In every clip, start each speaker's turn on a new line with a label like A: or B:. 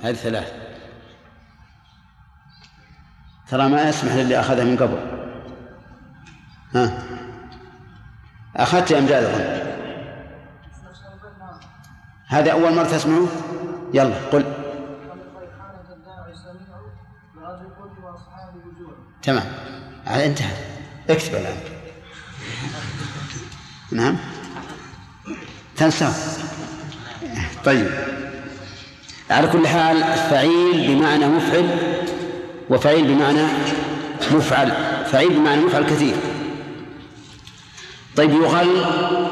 A: هذه 3. ترى ما أسمح للي أخذها من قبل. ها أخذت يا أمجاد أظن. هذا أول مرة تسمعه. يلا قل. تمام انتهى. اكتب الآن. نعم تنسى. طيب على كل حال فعيل بمعنى مفعل وفعيل بمعنى مفعل. فعيل بمعنى مفعل كثير. طيب يغل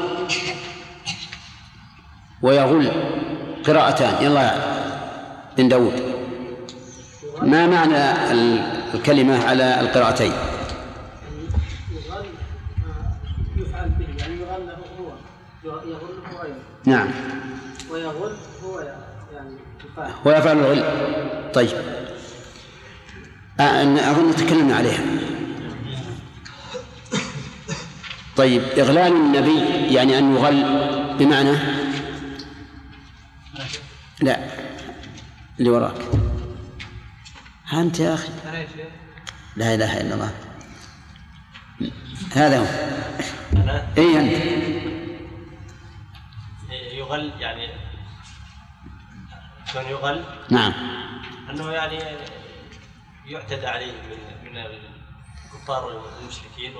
A: ويغل قراءتان. يلا بن داود ما معنى الكلمة على القراءتين؟
B: يغل يفعل به يعني يغل هو يغل هو
A: نعم
B: ويغل هو يعني يفعل
A: هو يفعل الغل. طيب أظن تكلمنا عليها. طيب إغلال النبي يعني أن يغل بمعنى لا اللي وراك أنت يا أخي. لا إله إلا الله. هذا هو. إيه أنت
C: يغل يعني كان يغل.
A: نعم
C: أنه يعني يعتدى عليه من الكفار والمشركين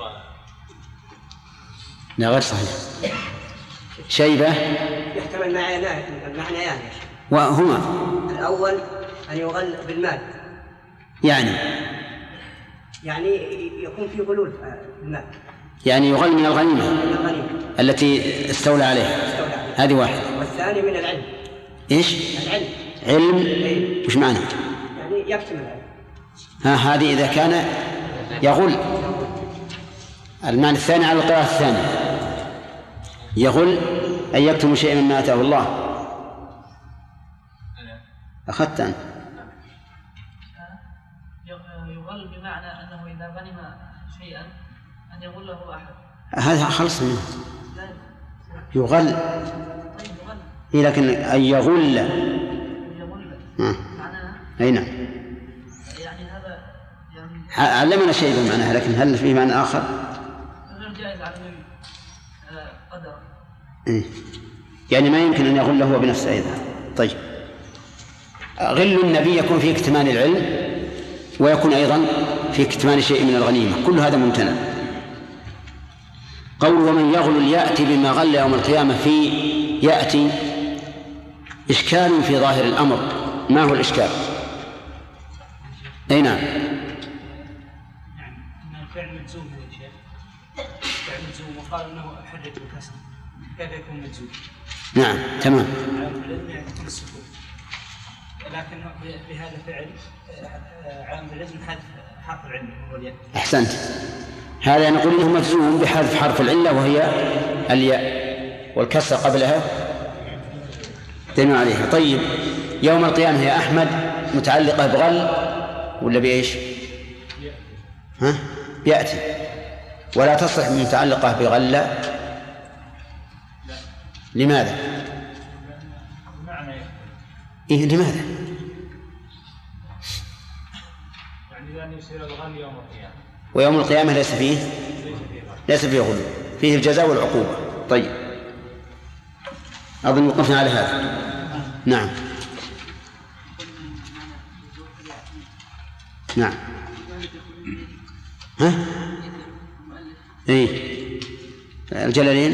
A: لا غير صحيح. شيبة
D: يحتمل المعنيان يا شيخ.
A: وهما
D: الأول أن يغل بالمال
A: يعني
D: يكون في غلول المال
A: يعني يغل من الغنيمة التي استولى عليها. هذه واحدة.
D: والثاني من العلم.
A: إيش؟ علم. وش معنى؟
D: يعني يكتم العلم.
A: هذه إذا كان يغل. المعنى الثاني على القراءة الثانية يغل أن يكتم شيئا مما آتاه الله. أخذت أنت.
B: يغل بمعنى أنه إذا غنم شيئا أن يغله أحد.
A: هذا خلص منه. يغل.
B: طيب يغل.
A: إيه لكن أن يغل.
B: معناها.
A: أي نعم.
B: يعني هذا
A: يعني علمنا شيء بمعناها لكن هل في معنى آخر؟
B: غير جائز على النبي قدر.
A: إيه. يعني ما يمكن أن يغل هو بنفسه أيضا. طيب غل النبي يكون في اكتمان العلم ويكون أيضا في اكتمان شيء من الغنيمة. كل هذا ممتنع. قول ومن يغل يأتي بما غل يوم القيامة في يأتي إشكال في ظاهر الأمر. ما هو الإشكال؟ أي نعم.
B: فعل مجزوم يا شيخ. فعل مجزوم وقال أنه أحرك الكسر كيف يكون مجزوم؟
A: نعم تمام.
B: يكون السكون لكن بهذا فعل عام لازم حذف حرف العلة وهو الياء.
A: أحسنت. هذا نقول إنه مجزوم بحذف حرف العلة وهي الياء والكسر قبلها دين عليها. طيب يوم القيامة يا أحمد متعلقة بغل ولا بإيش؟ بيأتي ولا تصلح متعلقة بغلة. لماذا؟ إيه لماذا؟
B: يعني يصير الغل يوم القيامة
A: ويوم القيامة ليس فيه غلو فيه الجزاء والعقوبة. طيب أظن وقفنا على هذا. نعم نعم. إيه الجلالين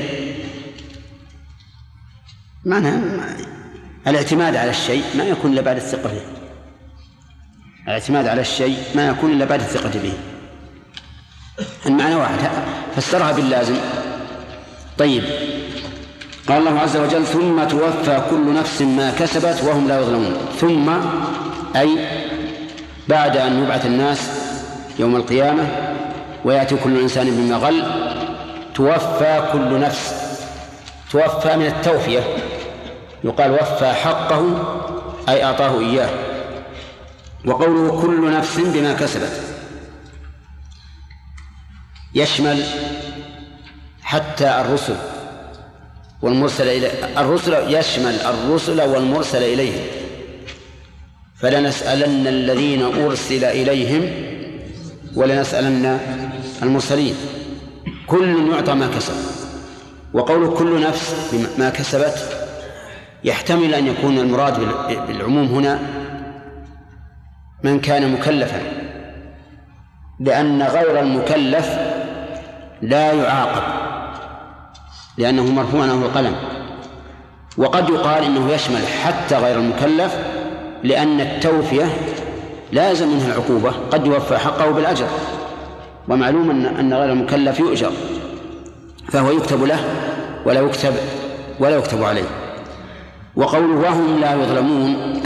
A: معنى الاعتماد على الشيء ما يكون إلا بعد الثقة به. الاعتماد على الشيء ما يكون إلا بعد الثقة به. المعنى واحد فسرها باللازم. طيب قال الله عز وجل ثم توفى كل نفس ما كسبت وهم لا يظلمون. ثم أي بعد أن يبعث الناس يوم القيامة ويأتي كل إنسان بما غل توفى كل نفس. توفى من التوفية يقال وفى حقه أي أعطاه إياه. وقوله كل نفس بما كسبت يشمل حتى الرسل والمرسل إليه. الرسل يشمل الرسل والمرسل إليه فلنسألن الذين أرسل إليهم ولنسألن المرسلين. كل يعطى ما كسب. وقول كل نفس بما كسبت يحتمل أن يكون المراد بالعموم هنا من كان مكلفا، لأن غير المكلف لا يعاقب لأنه مرفوع عنه القلم. وقد يقال إنه يشمل حتى غير المكلف، لأن التوفية لازم منها العقوبة، قد يوفى حقه بالأجر، ومعلوم أن غير المكلف يؤجر، فهو يكتب له ولا يكتب عليه. وقوله وهم لا يظلمون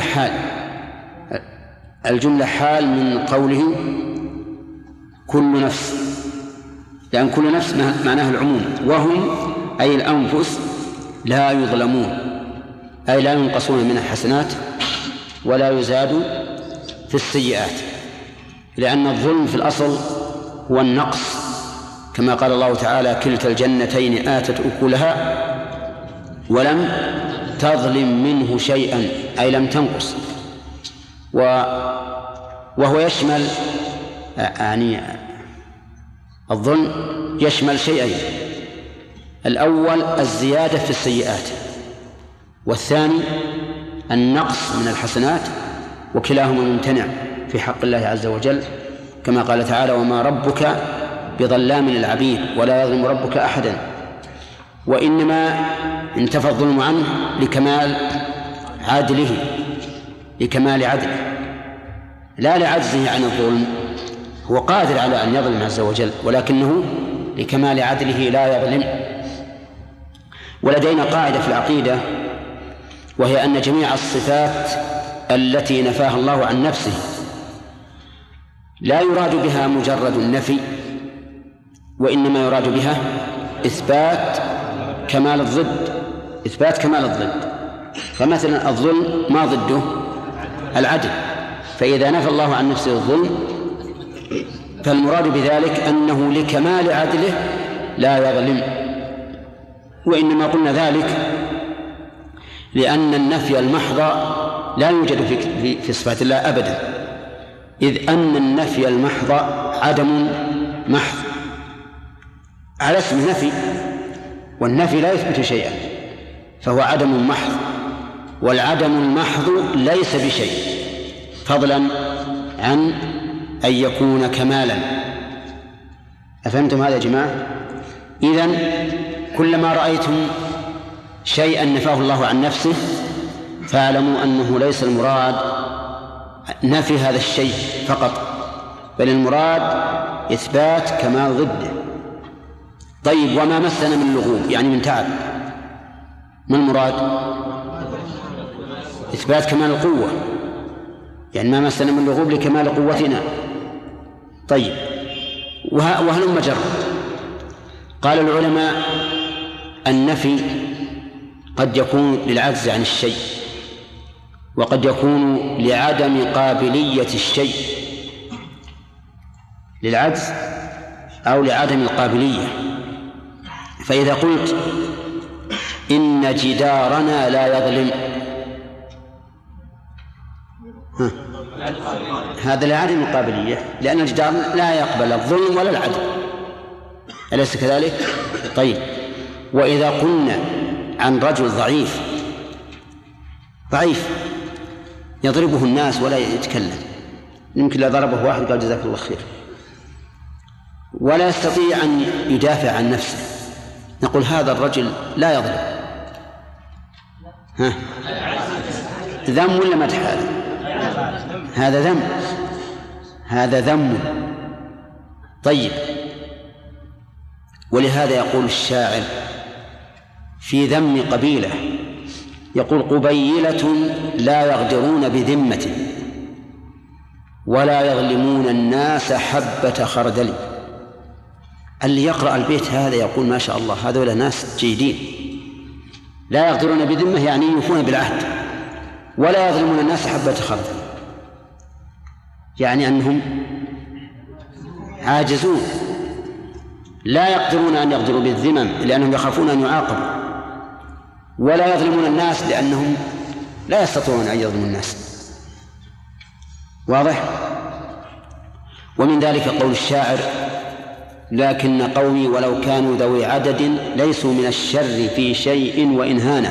A: الجملة حال من قوله كل نفس، لأن كل نفس معناه العموم، وهم أي الأنفس لا يظلمون أي لا ينقصون من الحسنات ولا يزاد في السيئات، لأن الظلم في الأصل هو النقص، كما قال الله تعالى كلتا الجنتين آتت أكلها ولم تظلم منه شيئا أي لم تنقص. وهو يشمل يعني الظلم يشمل شيئين: الأول الزيادة في السيئات، والثاني النقص من الحسنات، وكلاهما ممتنع في حق الله عز وجل، كما قال تعالى وما ربك بظلام للعبيد ولا يظلم ربك أحدا. وإنما انتفى الظلم عنه لكمال عدله، لا لعجزه عن الظلم، هو قادر على أن يظلم عز وجل، ولكنه لكمال عدله لا يظلم. ولدينا قاعدة في العقيدة، وهي أن جميع الصفات التي نفاها الله عن نفسه لا يراد بها مجرد النفي، وإنما يراد بها إثبات كمال الضد. فمثلا الظلم ما ضده؟ العدل. فإذا نفى الله عن نفسه الظلم فالمراد بذلك أنه لكمال عدله لا يظلم. وإنما قلنا ذلك لأن النفي المحض لا يوجد في صفات الله أبدا، إذ أن النفي المحض عدم محض على اسم نفي، والنفي لا يثبت شيئا، فهو عدم محض، والعدم المحض ليس بشيء، فضلا عن أن يكون كمالا. أفهمتم هذا يا جماعة؟ إذن كلما رأيتم شيئا نفاه الله عن نفسه فاعلموا أنه ليس المراد نفي هذا الشيء فقط، بل المراد إثبات كمال ضده. طيب، وما مسنا من لغوب يعني من تعب، ما المراد؟ إثبات كمال القوة، يعني ما مسنا من لغوب لكمال قوتنا. طيب، وهلم جرا. قال العلماء النفي قد يكون للعجز عن الشيء، وقد يكون لعدم قابلية الشيء، للعجز أو لعدم القابلية. فإذا قلت إن جدارنا لا يظلم، هذا لعدم القابلية، لأن الجدار لا يقبل الظلم ولا العدل، أليس كذلك؟ طيب، وإذا قلنا عن رجل ضعيف يضربه الناس ولا يتكلم، يمكن لا ضربه واحد قال جزاك الله خير، ولا يستطيع أن يدافع عن نفسه، نقول هذا الرجل لا يظلم. ذم ولا مدح؟ هذا ذم. طيب، ولهذا يقول الشاعر في ذم قبيلة، يقول قبيلة لا يغدرون بذمة ولا يظلمون الناس حبة خردل. اللي يقرأ البيت هذا يقول ما شاء الله هذول ناس جيدين، لا يغدرون بذمة يعني يوفون بالعهد، ولا يظلمون الناس حبة خردل، يعني أنهم عاجزون لا يقدرون أن يغدروا بالذمم لأنهم يخافون أن يعاقبوا، ولا يظلمون الناس لأنهم لا يستطيعون أن يظلموا الناس. واضح؟ ومن ذلك قول الشاعر: لكن قومي ولو كانوا ذوي عدد ليسوا من الشر في شيء وإن هانا.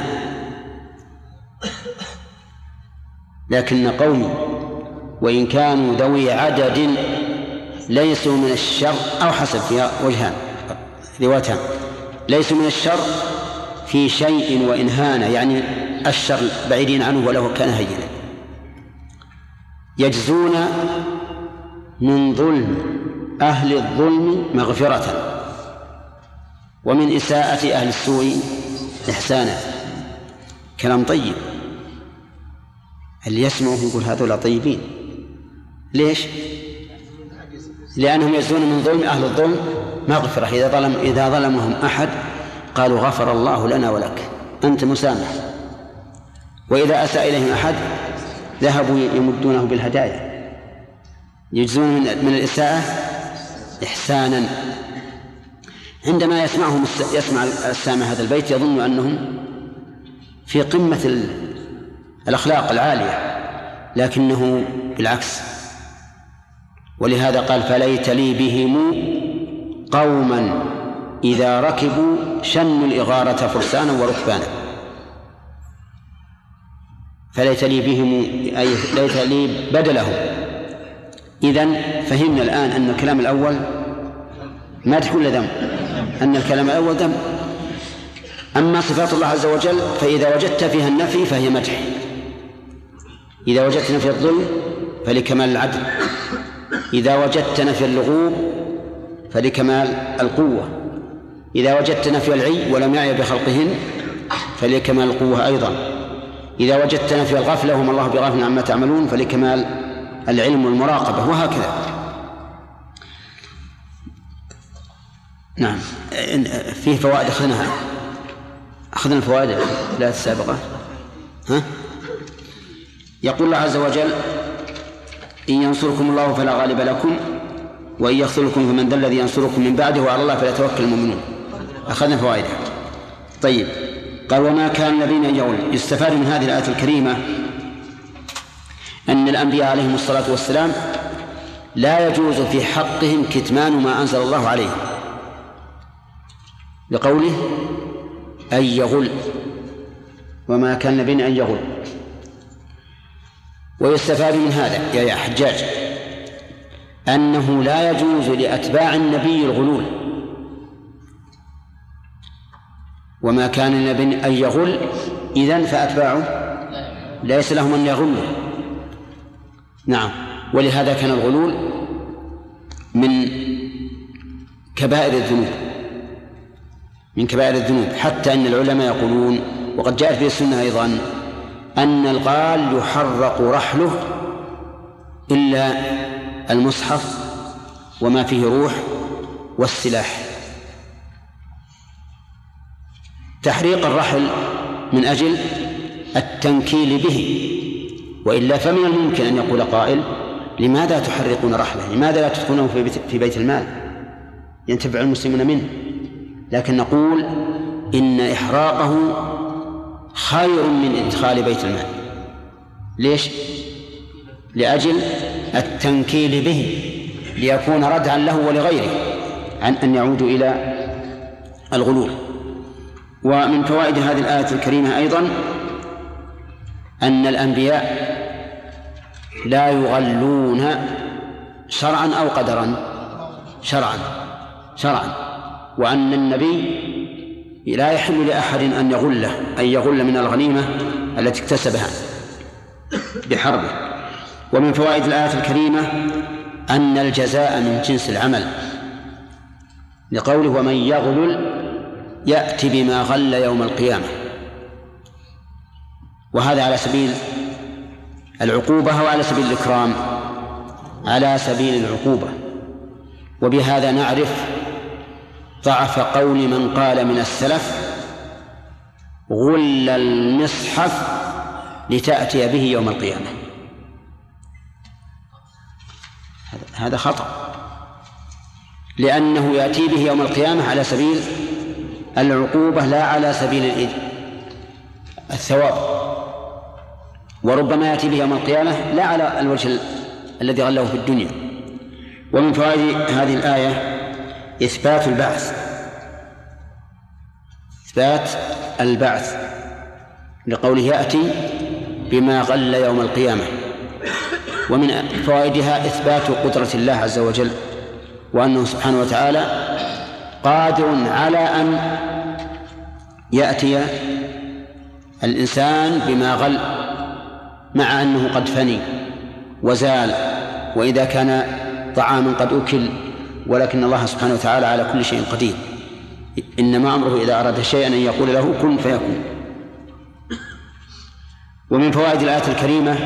A: لكن قومي وإن كانوا ذوي عدد ليسوا من الشر، أو حسب فيها وجهان روايتان، ليسوا من الشر في شيء وإن هانا، يعني الشر بعيدين عنه ولو كان هينا. يجزون من ظلم أهل الظلم مغفرة، ومن إساءة أهل السوء إحسانا. كلام طيب، اللي يسمعه يقول هذول طيبين. ليش؟ لأنهم يجزون من ظلم أهل الظلم مغفرة. إذا ظلمهم أحد قالوا غفر الله لنا ولك، أنت مسامح. وإذا أساء إليهم أحد ذهبوا يمدونه بالهدايا. يجزون من الإساءة إحسانا. عندما يسمع السامع هذا البيت يظن أنهم في قمة الأخلاق العالية، لكنه بالعكس. ولهذا قال: فليت لي بهم قوما إذا ركبوا شنوا الإغارة فرسانا وركبانا. فليت لي بهم أي ليت لي بدلهم. إذن فهمنا الآن أن الكلام الأول مدح ولا ذم؟ أن الكلام الأول ذم. أما صفات الله عز وجل فإذا وجدت فيها النفي فهي مدح، إذا وجدت نفي الظلم فلكمال العدل، إذا وجدت نفي اللغوب فلكمال القوة، إذا وجدت نفي العي ولم يعي بخلقهن فلكمال القوة أيضا، إذا وجدت نفي الغفلة وما الله بغافل عما تعملون فلكمال العلم والمراقبة، وهكذا. نعم، فيه فوائد أخذنا الفوائد لا السابقة. يقول الله عز وجل: إن ينصركم الله فلا غالب لكم وإن يخذلكم فمن ذا الذي ينصركم من بعده وعلى الله فليتوكل المؤمنون. أخذنا فوائدها. طيب، قال: وما كان النبي أن يغل. يستفاد من هذه الآية الكريمة أن الأنبياء عليهم الصلاة والسلام لا يجوز في حقهم كتمان ما أنزل الله عليهم، لقوله أن يغل، وما كان النبي أن يغل. ويستفاد من هذا يا حجاج أنه لا يجوز لأتباع النبي الغلول. وما كان النبي أن يغل، إذن فأتباعه ليس لهم أن يغلوا. نعم، ولهذا كان الغلول من كبائر الذنوب، من كبائر الذنوب، حتى أن العلماء يقولون، وقد جاءت في السنة أيضا، أن الغال يحرق رحله إلا المصحف وما فيه روح والسلاح. تحريق الرحل من أجل التنكيل به، وإلا فمن الممكن أن يقول قائل: لماذا تحرقون رحله؟ لماذا لا تدخلونه في بيت المال ينتفع المسلمون منه؟ لكن نقول إن إحراقه خير من إدخال بيت المال. ليش؟ لأجل التنكيل به، ليكون ردعا له ولغيره عن أن يعودوا إلى الغلول. ومن فوائد هذه الآية الكريمة أيضا أن الأنبياء لا يغلون شرعا أو قدرا، شرعا، وأن النبي لا يحل لأحد أن يغل من الغنيمة التي اكتسبها بحربه. ومن فوائد الآية الكريمة أن الجزاء من جنس العمل، لقوله: ومن يغلل يأتي بما غل يوم القيامة. وهذا على سبيل العقوبة وعلى سبيل الإكرام، على سبيل العقوبة. وبهذا نعرف ضعف قول من قال من السلف: غل المصحف لتأتي به يوم القيامة. هذا خطأ، لأنه يأتي به يوم القيامة على سبيل العقوبة لا على سبيل الثواب، وربما يأتي به يوم القيامة لا على الوجه الذي غله في الدنيا. ومن فوائد هذه الآية إثبات البعث لقوله يأتي بما غل يوم القيامة. ومن فوائدها إثبات قدرة الله عز وجل، وأنه سبحانه وتعالى قادر على أن يأتي الإنسان بما غل، مع أنه قد فني وزال، وإذا كان طعاما قد أكل، ولكن الله سبحانه وتعالى على كل شيء قدير. إنما أمره إذا أراد شيئا أن يقول له كن فيكون. ومن فوائد الآية الكريمة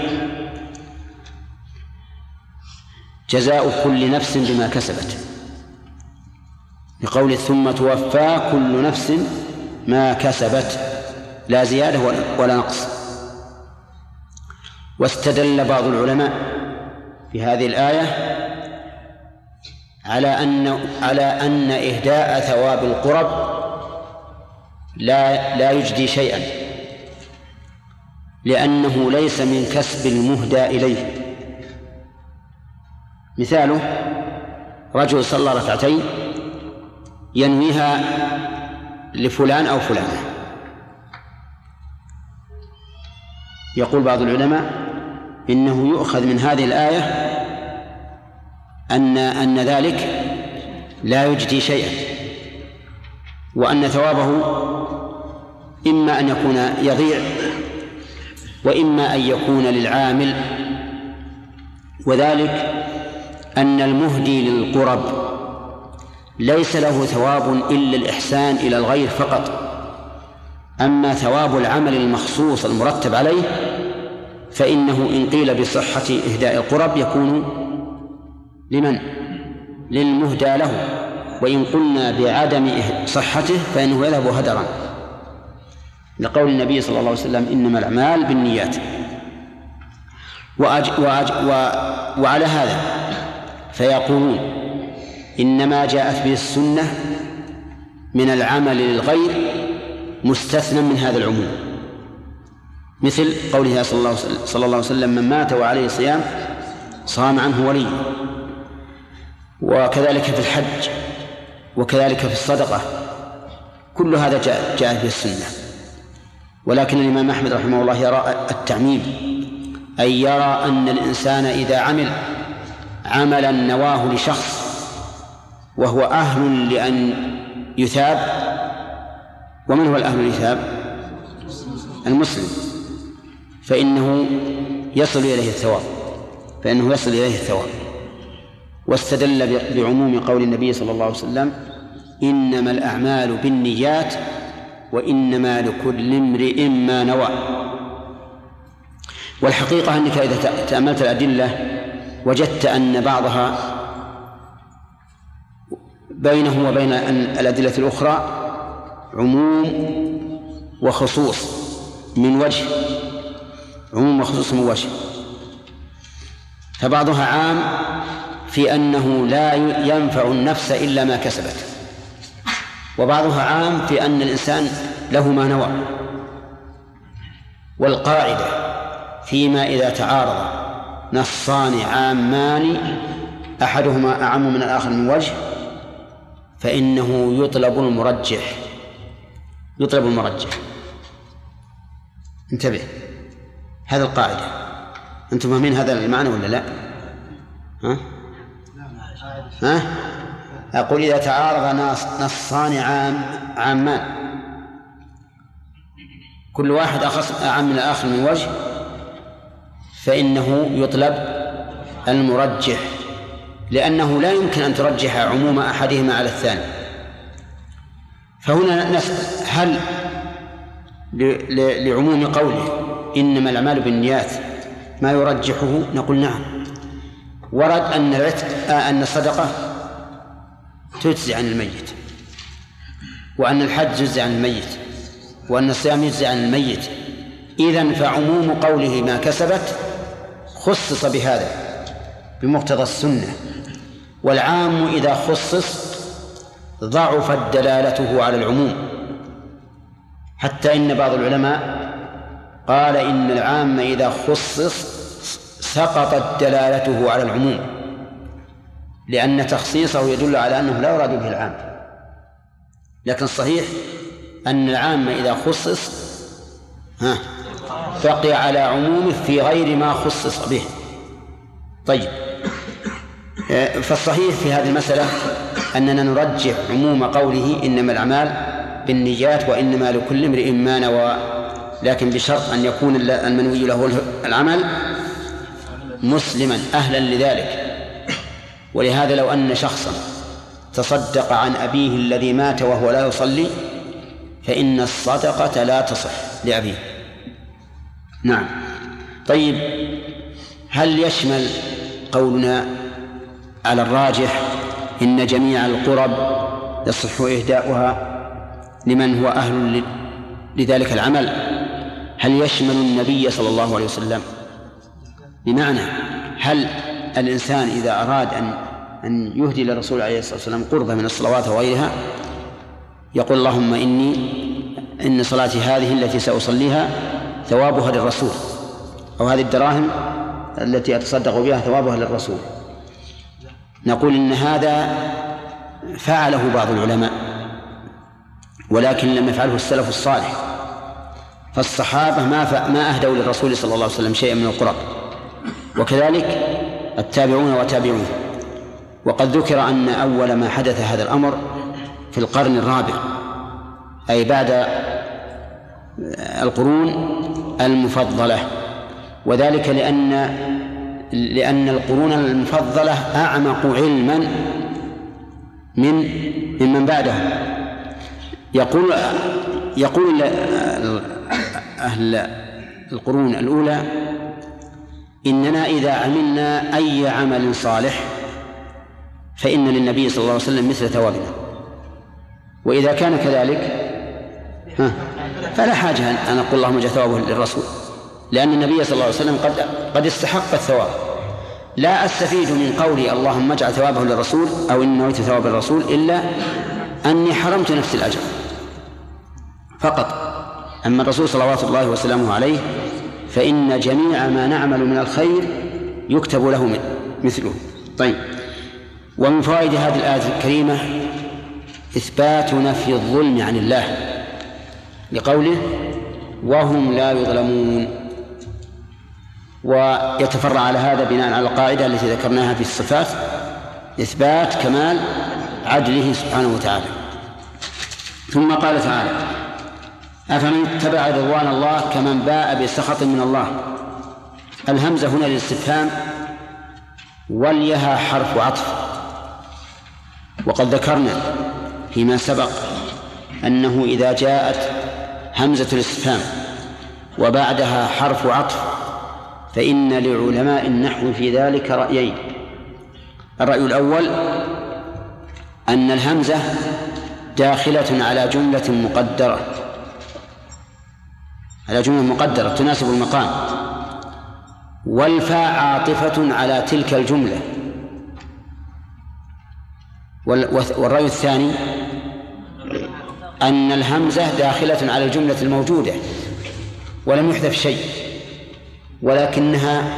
A: جزاء كل نفس بما كسبت، بقوله ثم توفى كل نفس ما كسبت، لا زيادة ولا نقص. واستدل بعض العلماء في هذه الآية على أن إهداء ثواب القرب لا يجدي شيئا، لأنه ليس من كسب المهدى إليه. مثاله رجل صلى ركعتين ينويها لفلان أو فلانة، يقول بعض العلماء إنه يؤخذ من هذه الآية أن ذلك لا يجدي شيئا، وأن ثوابه إما أن يكون يضيع وإما أن يكون للعامل. وذلك أن المهدي للقرب ليس له ثواب إلا الإحسان إلى الغير فقط، أما ثواب العمل المخصوص المرتب عليه فإنه إن قيل بصحة إهداء القرب يكون لمن؟ للمهدى له، وإن قلنا بعدم صحته فإنه يذهب هدرا، لقول النبي صلى الله عليه وسلم إنما الأعمال بالنيات. وعلى هذا فيقولون إنما جاءت به السنة من العمل للغير مستثنى من هذا العموم، مثل قوله صلى الله عليه وسلم من مات وعليه صيام صام عنه ولي، وكذلك في الحج، وكذلك في الصدقة، كل هذا جاء به السنة. ولكن الإمام أحمد رحمه الله يرى التعميم، أي يرى أن الإنسان إذا عمل عملا نواه لشخص وهو أهل لأن يثاب، ومن هو الأهل ليثاب؟ المسلم، فإنه يصل إليه الثواب. واستدل بعموم قول النبي صلى الله عليه وسلم إنما الأعمال بالنيات وإنما لكل امرئ ما نوى. والحقيقة أنك إذا تأملت الأدلة وجدت أن بعضها بينه وبين الأدلة الأخرى عموم وخصوص من وجه، فبعضها عام في أنه لا ينفع النفس إلا ما كسبت، وبعضها عام في أن الإنسان له ما نوى. والقاعدة فيما إذا تعارض نصان عامان أحدهما أعم من الآخر من وجه فإنه يطلب المرجح. انتبه، هذا القاعدة. أنتم فاهمين هذا المعنى ولا لا؟ ها؟ أقول إذا تعارض نصان عامان كل واحد أخص أعم من الآخر من وجه فإنه يطلب المرجح، لأنه لا يمكن أن ترجح عموم أحدهما على الثاني. فهنا نسأل هل لعموم قوله إنما الأعمال بالنيات ما يرجحه؟ نقول نعم. ورد أن الصدقة تجزي عن الميت، وأن الحج يجزي عن الميت، وأن الصيام يجزي عن الميت. إذن فعموم قوله ما كسبت خصص بهذا بمقتضى السنة، والعام إذا خصص ضعفت دلالته على العموم، حتى إن بعض العلماء قال إن العام إذا خصص سقطت دلالته على العموم، لأن تخصيصه يدل على أنه لا يراد به العام. لكن الصحيح أن العام إذا خصص بقي على عمومه في غير ما خصص به. طيب، فالصحيح في هذه المسألة أننا نرجح عموم قوله إنما الأعمال بالنيات وإنما لكل امرئ ما نوى، لكن بشرط أن يكون المنوي له العمل مسلما أهلا لذلك. ولهذا لو أن شخصا تصدق عن أبيه الذي مات وهو لا يصلي فإن الصدقة لا تصح لأبيه. نعم. طيب، هل يشمل قولنا على الراجح إن جميع القرب يصح إهداؤها لمن هو أهل لذلك العمل، هل يشمل النبي صلى الله عليه وسلم؟ بمعنى هل الإنسان إذا أراد أن يهدي للرسول عليه الصلاة والسلام قربة من الصلوات وغيرها يقول اللهم إن صلاتي هذه التي سأصليها ثوابها للرسول، أو هذه الدراهم التي أتصدق بها ثوابها للرسول، نقول إن هذا فعله بعض العلماء ولكن لم يفعله السلف الصالح، فالصحابة ما أهدوا للرسول صلى الله عليه وسلم شيئا من القرب، وكذلك التابعون وتابعون. وقد ذكر أن أول ما حدث هذا الأمر في القرن الرابع، أي بعد القرون المفضلة، وذلك لأن القرون المفضلة أعمق علما ممن بعدهم. يقول أهل القرون الأولى إننا إذا عملنا أي عمل صالح فإن للنبي صلى الله عليه وسلم مثل ثوابنا، وإذا كان كذلك فلا حاجة أن نقول اللهم جاء ثوابه للرسول، لأن النبي صلى الله عليه وسلم قد استحق الثواب. لا أستفيد من قولي اللهم اجعل ثوابه للرسول أو إن نويت ثواب الرسول إلا أني حرمت نفس الأجر فقط. أما الرسول صلوات الله وسلامه عليه فإن جميع ما نعمل من الخير يكتب له مثله. طيب، ومن فوائد هذه الآية الكريمة إثبات نفي الظلم عن الله لقوله وهم لا يظلمون، ويتفرع على هذا بناء على القاعدة التي ذكرناها في الصفات إثبات كمال عدله سبحانه وتعالى. ثم قال تعالى أفمن اتبع رضوان الله كمن باء بسخط من الله. الهمزة هنا للاستفهام واليها حرف عطف، وقد ذكرنا فيما سبق أنه إذا جاءت همزة الاستفهام وبعدها حرف عطف فإن لعلماء النحو في ذلك رأيين. الرأي الأول أن الهمزة داخلة على جملة مقدرة تناسب المقام، والفاء عاطفة على تلك الجملة. والرأي الثاني أن الهمزة داخلة على الجملة الموجودة ولم يحذف شيء، ولكنها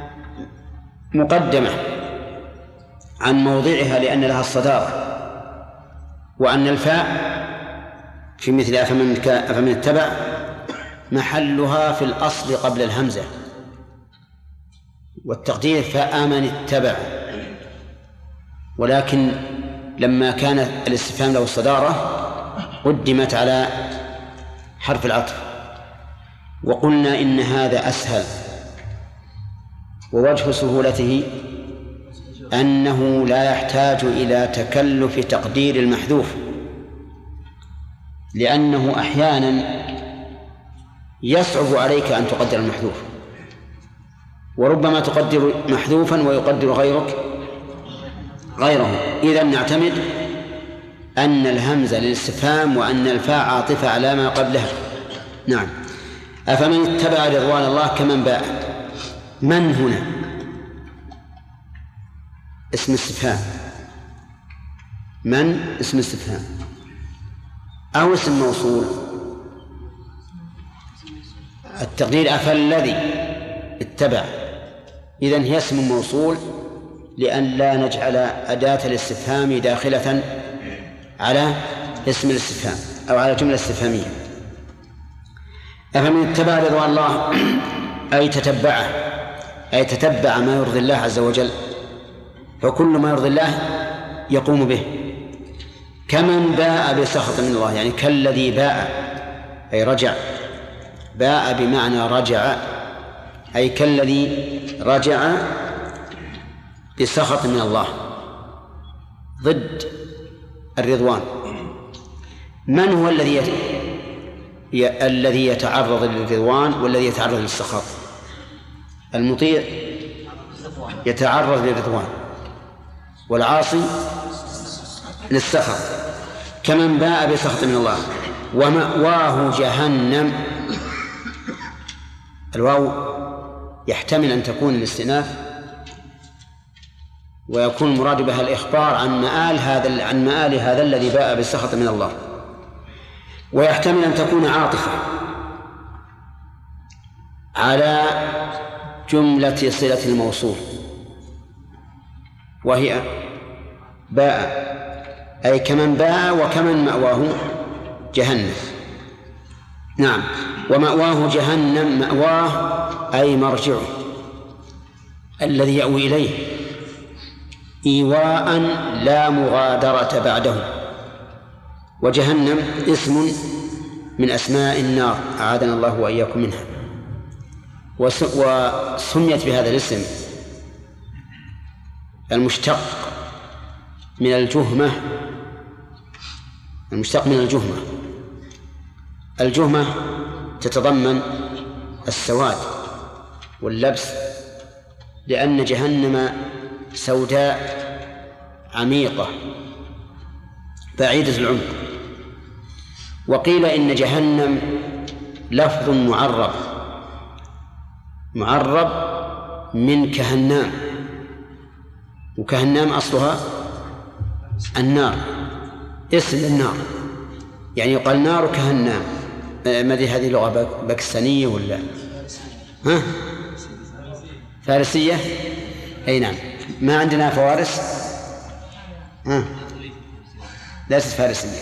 A: مقدمة عن موضعها لأن لها الصدارة، وأن الفاء في مثل أفمن اتبع محلها في الأصل قبل الهمزة، والتقدير فآمن اتبع، ولكن لما كان الاستفهام له الصدارة قدمت على حرف العطف. وقلنا إن هذا أسهل، ووجه سهولته أنه لا يحتاج إلى تكلف تقدير المحذوف، لأنه أحيانا يصعب عليك أن تقدر المحذوف، وربما تقدر محذوفا ويقدر غيره. إذن نعتمد أن الهمزة للاستفهام وأن الفاء عاطفة على ما قبلها. نعم. أفمن اتبع رضوان الله كمن باء. من هنا اسم استفهام، من اسم استفهام أو اسم موصول. التقدير أفالذي اتبع إذن هي اسم موصول لأن لا نجعل أداة الاستفهام داخلة على اسم الاستفهام أو على جملة استفهامية. أفمن اتبع رضوان الله أي تتبعه، أي تتبع ما يرضي الله عز وجل، فكل ما يرضي الله يقوم به. كمن باء بسخط من الله، يعني كالذي باء أي رجع، باء بمعنى رجع، أي كالذي رجع بسخط من الله ضد الرضوان. من هو الذي يتعرض للرضوان والذي يتعرض للسخط؟ المطيع يتعرض للرضوان والعاصي للسخط. كمن باء بسخط من الله ومأواه جهنم. الواو يحتمل أن تكون الاستئناف ويكون المراد بها الإخبار عن مآل هذا الذي باء بالسخط من الله، ويحتمل أن تكون عاطفة على جملة صلة الموصول وهي باء، أي كمن باء وكمن مأواه جهنم. نعم، ومأواه جهنم، مأواه أي مرجعه الذي يأوي إليه إيواء لا مغادرة بعده. وجهنم اسم من أسماء النار، أعاذنا الله وإياكم منها، وسميت بهذا الاسم المشتق من الجهمة، المشتق من الجهمة. الجهمة تتضمن السواد واللبس، لأن جهنم سوداء عميقة بعيدة العمق. وقيل إن جهنم لفظ معرب من كهنام، وكهنام أصلها النار، اسم النار، يعني يقال نار كهنام. ما أدري هذه لغة باكستانية ولا فارسية؟ أي نعم، ما عندنا فوارس، ليست فارسية.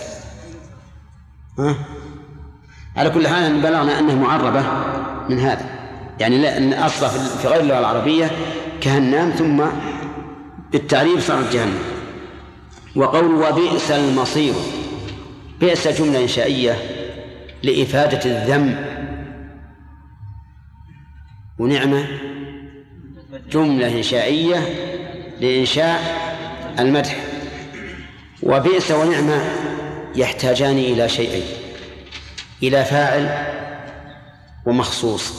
A: على كل حال بلغنا أنها معربة من هذا، يعني لأن أصلا في غير اللغة العربية كهنام، ثم بالتعريب صارت جهنم. وقول وبئس المصير، بئس جملة إنشائية لإفادة الذم، ونعمة جملة إنشائية لإنشاء المدح. وبئس ونعمة يحتاجان إلى شيئين، إلى فاعل ومخصوص.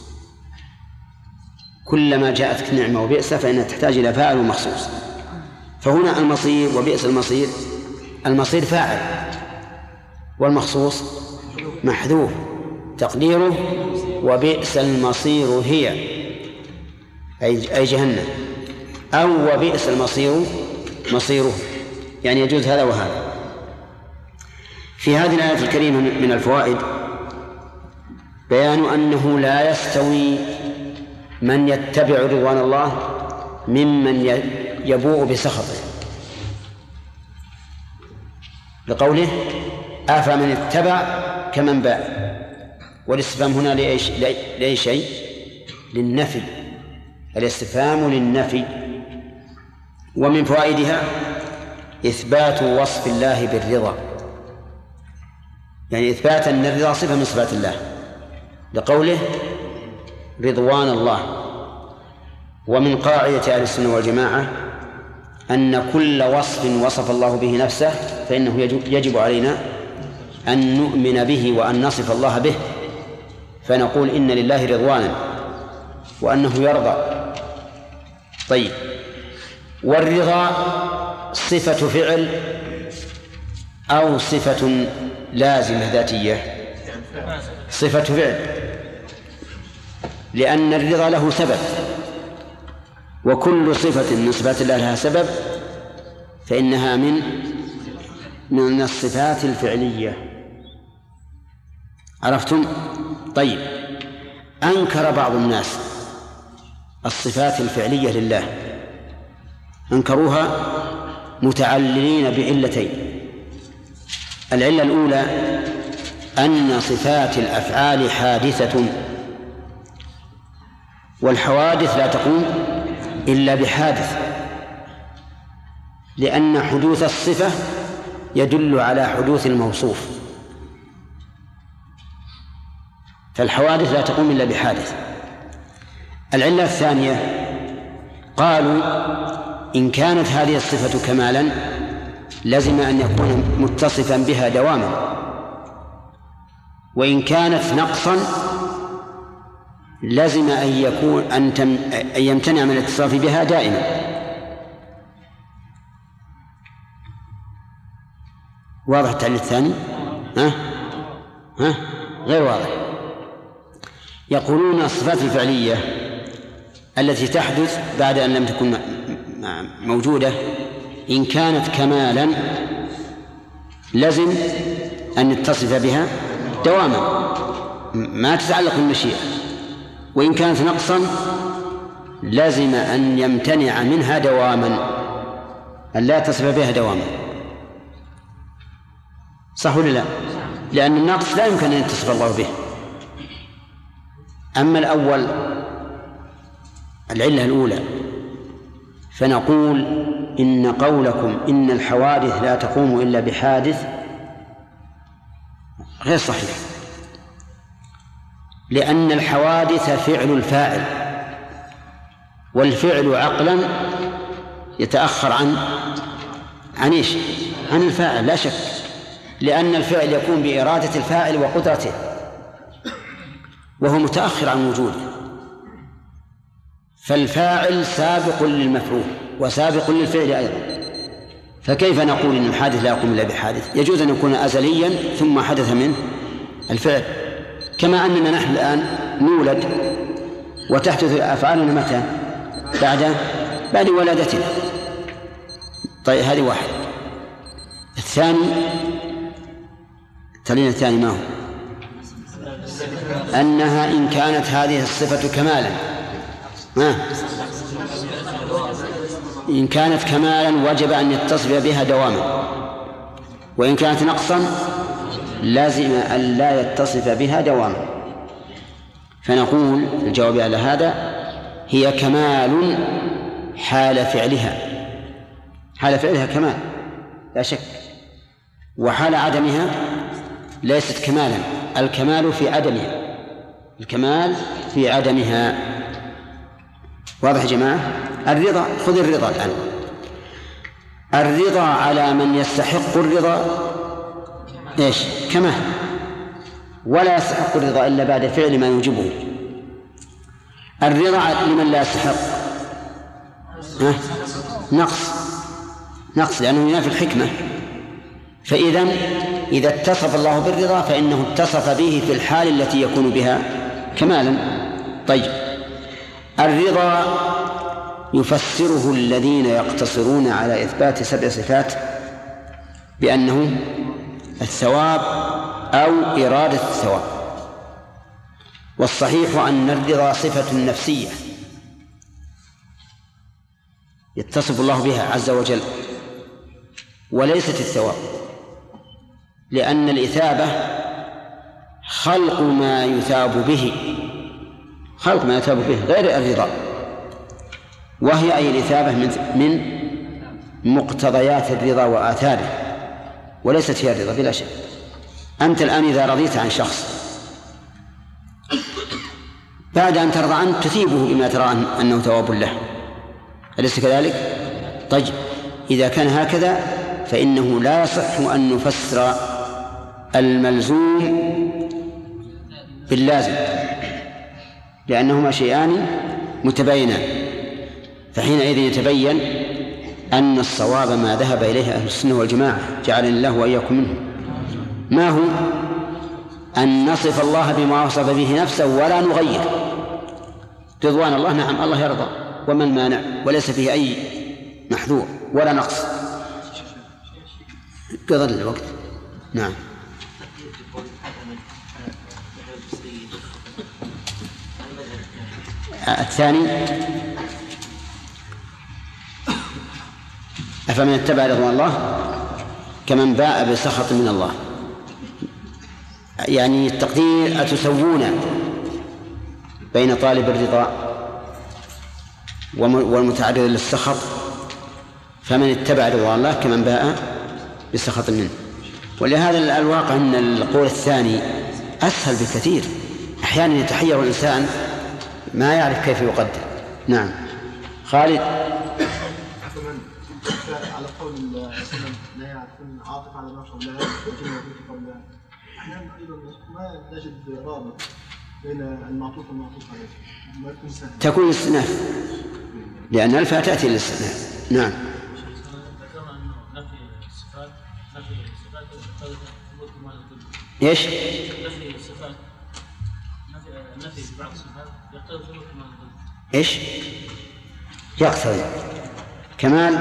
A: كلما جاءتك نعمة وبئس فإنها تحتاج إلى فاعل ومخصوص. فهنا المصير وبئس المصير، المصير فاعل والمخصوص محذوف، تقديره وبئس المصير هي أي جهنم، أو وبئس المصير مصيره، يعني يجوز هذا وهذا. في هذه الآية الكريمة من الفوائد بيان أنه لا يستوي من يتبع رضوان الله ممن يبوء بسخطه، لقوله أفمن اتبع كمن باء. والاستفهام هنا لأي شيء؟ للنفي، الاستفهام للنفي. ومن فوائدها إثبات وصف الله بالرضا، يعني إثبات أن الرضا صفة من صفات الله، لقوله رضوان الله. ومن قاعدة أهل السنة والجماعة أن كل وصف وصف الله به نفسه فإنه يجب علينا أن نؤمن به وأن نصف الله به، فنقول إن لله رضوانا وأنه يرضى. طيب، والرضا صفة فعل أو صفة لازمة ذاتية؟ صفة فعل، لأن الرضا له سبب، وكل صفة من صفات الله لها سبب فإنها من الصفات الفعلية. عرفتم؟ طيب، أنكر بعض الناس الصفات الفعلية لله أنكروها متعللين بعلتين. العلة الأولى أن صفات الأفعال حادثة، والحوادث لا تقوم إلا بحادث، لأن حدوث الصفة يدل على حدوث الموصوف، فالحوادث لا تقوم إلا بحادث. العلة الثانية قالوا إن كانت هذه الصفة كمالا لزم أن يكون متصفا بها دواما، وإن كانت نقصا لزم أن يمتنع من الاتصاف بها دائما. واضح التعليل الثاني؟ غير واضح. يقولون الصفات الفعلية التي تحدث بعد أن لم تكن موجودة إن كانت كمالا لزم أن نتصف بها دواما ما تتعلق بالمشيئة، وإن كانت نقصا لازم أن يمتنع منها دواما، أن لا يتصف بها دواما. صح ولا لا؟ لأن النقص لا يمكن أن يتصف الله به. أما الأول العلة الأولى فنقول إن قولكم إن الحوادث لا تقوم إلا بحادث غير صحيح، لأن الحوادث فعل الفاعل، والفعل عقلا يتأخر عن الفاعل لا شك، لأن الفعل يكون بإرادة الفاعل وقدرته، وهو متأخر عن وجوده، فالفاعل سابق للمفعول وسابق للفعل أيضا. فكيف نقول إن الحادث لا يقوم إلا بحادث؟ يجوز أن يكون أزليا ثم حدث منه الفعل، كما أننا نحن الآن نولد وتحدث أفعالنا متى؟ بعد ولادتنا. طيب هذه واحد. الثاني التعليل الثاني ما هو؟ أنها إن كانت هذه الصفة كمالا إن كانت كمالا وجب أن يتصف بها دواما، وإن كانت نقصا لازم أن لا يتصف بها دواما. فنقول الجواب على هذا هي كمال حال فعلها كمال لا شك، وحال عدمها ليست كمالا، الكمال في عدمها. واضح يا جماعة؟ الرضا، خذ الرضا الآن. الرضا على من يستحق الرضا ايش؟ كمال، ولا يستحق الرضا إلا بعد فعل ما يوجبه. الرضا لمن لا يستحق نقص لأنه ينافي الحكمة. إذا اتصف الله بالرضا فإنه اتصف به في الحال التي يكون بها كمالا. طيب، الرضا يفسره الذين يقتصرون على إثبات 7 صفات بأنه الثواب أو إرادة الثواب، والصحيح أن الرضا صفة نفسية يتصف الله بها عز وجل وليست الثواب، لأن الإثابة خلق ما يثاب به غير الرضا، وهي أي الإثابة من مقتضيات الرضا وآثاره، وليست هي الرضا بلا شك. أنت الآن إذا رضيت عن شخص بعد أن ترضى عنه تثيبه بما ترى أنه ثواب له، أليس كذلك؟ طيب، إذا كان هكذا فإنه لا يصح أن نفسر الملزوم باللازم، لأنهما شيئان متباينان. فحينئذ يتبين أن الصواب ما ذهب إليه أهل السنة والجماعة، جعلني الله وإياكم منه. ما هو؟ أن نصف الله بما وصف به نفسه ولا نغير. رضوان الله، نعم الله يرضى، وما المانع؟ وليس فيه أي محذور ولا نقص. قضى الوقت. نعم. الثاني أفمن اتبع رضوان الله كمن باء بسخط من الله، يعني التقدير أتسوون بين طالب الرضا والمتعرض للسخط، فمن اتبع رضوان الله كمن باء بسخط منه. ولهذا الواقع أن القول الثاني أسهل بكثير، أحيانا يتحير الإنسان ما يعرف كيف يقدر. نعم خالد.
E: على قول السلام لا يعرفون عاطف على نفسه لا يعرفون قولها، احيانا ايضا ما نجد رابط بين المعطوف والمعطوف عليه، ما يكون سهل
A: تكون الاستئناف لأن الفاء تأتي للاستئناف. نعم.
F: ذكرنا انه نفي الصفات
A: ايش؟
F: نفي الصفات نفي بعض الصفات يقتضي ثبوت كمال الضد.
A: ايش؟ يقتضي كمال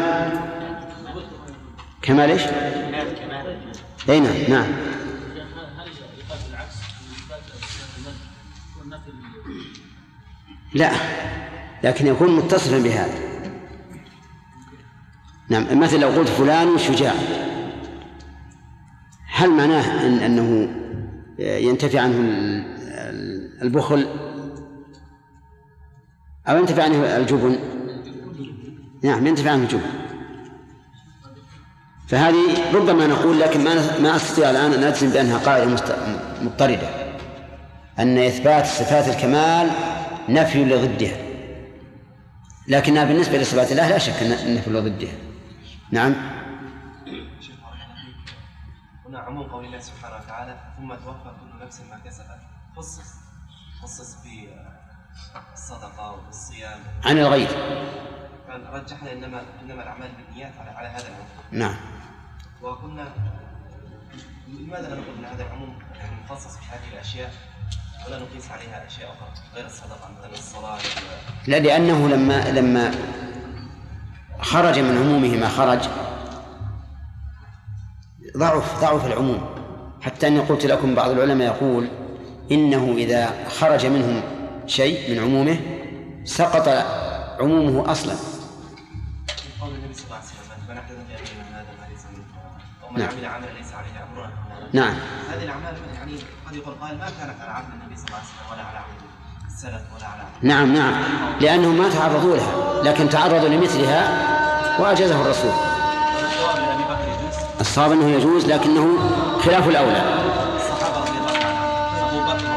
A: ايش؟ اي نعم.
F: هل يقال بالعكس والنفي
A: لا، لكن يكون متصفا بهذا. نعم، مثل لو قلت فلان شجاع، هل معناه أنه ينتفي عنه البخل أو ينتفي عنه الجبن؟ نعم ينتفي عنه الجبن. فهذه ربما نقول، لكن ما أستطيع الآن أن أجزم بأنها قاعدة مضطردة، أن إثبات صفات الكمال نفي لضدها، لكنها بالنسبة لصفات الله لا شك أن نفي لضدها. نعم.
G: هنا عموم قول الله سبحانه وتعالى ثم توفى كل نفس ما كسبت، خصص في الصدقة والصيام
A: عن الغير،
G: رجحنا إنما الأعمال بالنيات على هذا العموم.
A: نعم.
G: وقلنا لماذا لا نقول أن هذا العموم مخصص في هذه الأشياء ولا نقيس عليها أشياء أخرى غير الصدقة مثل الصلاة؟
A: لا، لأنه لما خرج من عمومه ما خرج ضعف العموم، حتى أني قلت لكم بعض العلماء يقول إنه إذا خرج منهم شيء من عمومه سقط عمومه أصلا.
G: قول النبي صلى الله عليه وسلم من أحدث في أمرنا هذا ما ليس منه ومن عمل عملا ليس عليه أمرنا.
A: نعم.
G: هذه الأعمال يعني قد يقول قال ما كانت على عهد النبي صلى الله عليه وسلم ولا على عهد السلف ولا على عهد.
A: نعم لأنهم ما تعرضوا لها، لكن تعرضوا لمثلها وأجازه الرسول. الصواب أنه يجوز لكنه خلاف الأولى.
G: الصحابة رضي الله عنهم أبو بكر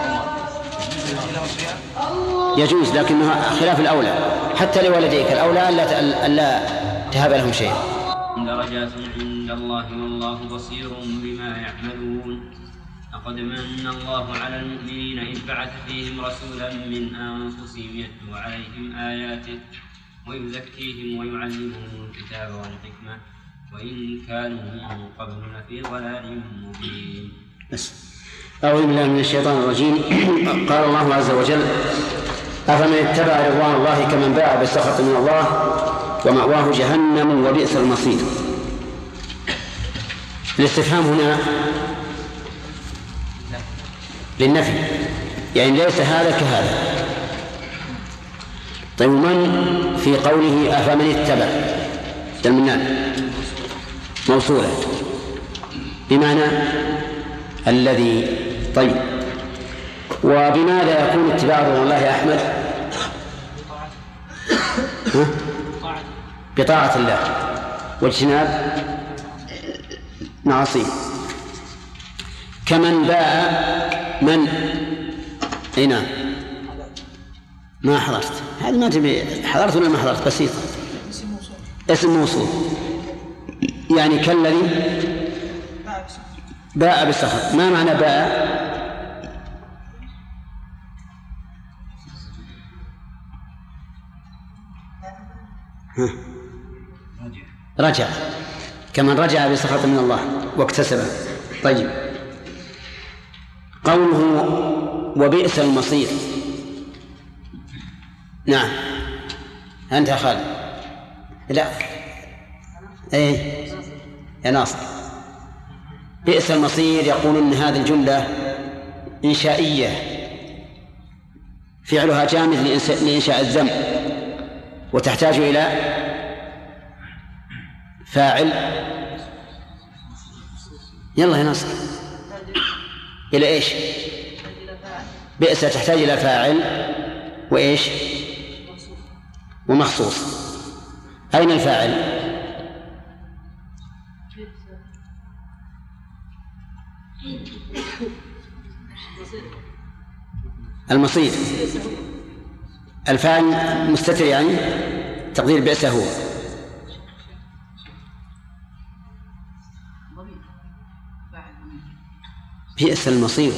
G: وعمر
A: يجوز لكنه خلاف الأولى، حتى لوالديك الأولى ألا تهب لهم شيء.
H: درجات عند الله والله بصير بما يعملون. لقد من الله على المؤمنين إذ بعث فيهم رسولا من أنفسهم يتلو عليهم آياته ويزكيهم ويعلمهم الكتاب والحكمة وإن كانوا من قبل لفي ضلال مبين.
A: بس أعوذ بالله من الشيطان الرجيم. قال الله عز وجل: أفمن اتبع رضوان الله كمن باع بسخط من الله ومأواه جهنم وبئس المصير. الاستفهام هنا للنفي، يعني ليس هذا كهذا. طيب من في قوله أفمن اتبع المنان موصولة بمعنى الذي. طيب وبماذا يكون اتباع رضوان الله يا أحمد؟ بطاعة الله واجتناب معاصيه. كمن باء من هنا ما حضرت، هذا ما تبي حضرت ولا ما حضرت؟ بسيطة، اسم موصول يعني كالذي باء بالسخط. ما معنى باء؟ رجع، كمن رجع بسخط من الله واكتسبه. طيب قوله وبئس المصير. نعم أنت يا خالد. لا ايه يا ناصر. بئس المصير يقول ان هذه الجملة إنشائية فعلها جامد لإنشاء الذنب وتحتاج إلى فاعل. يلا يا ناصر، إلى إيش؟ بئس تحتاج إلى فاعل وإيش؟ ومخصوص. أين الفاعل؟ المصير. الفاعل مستتر يعني تقدير بئس هو. بئس المصير.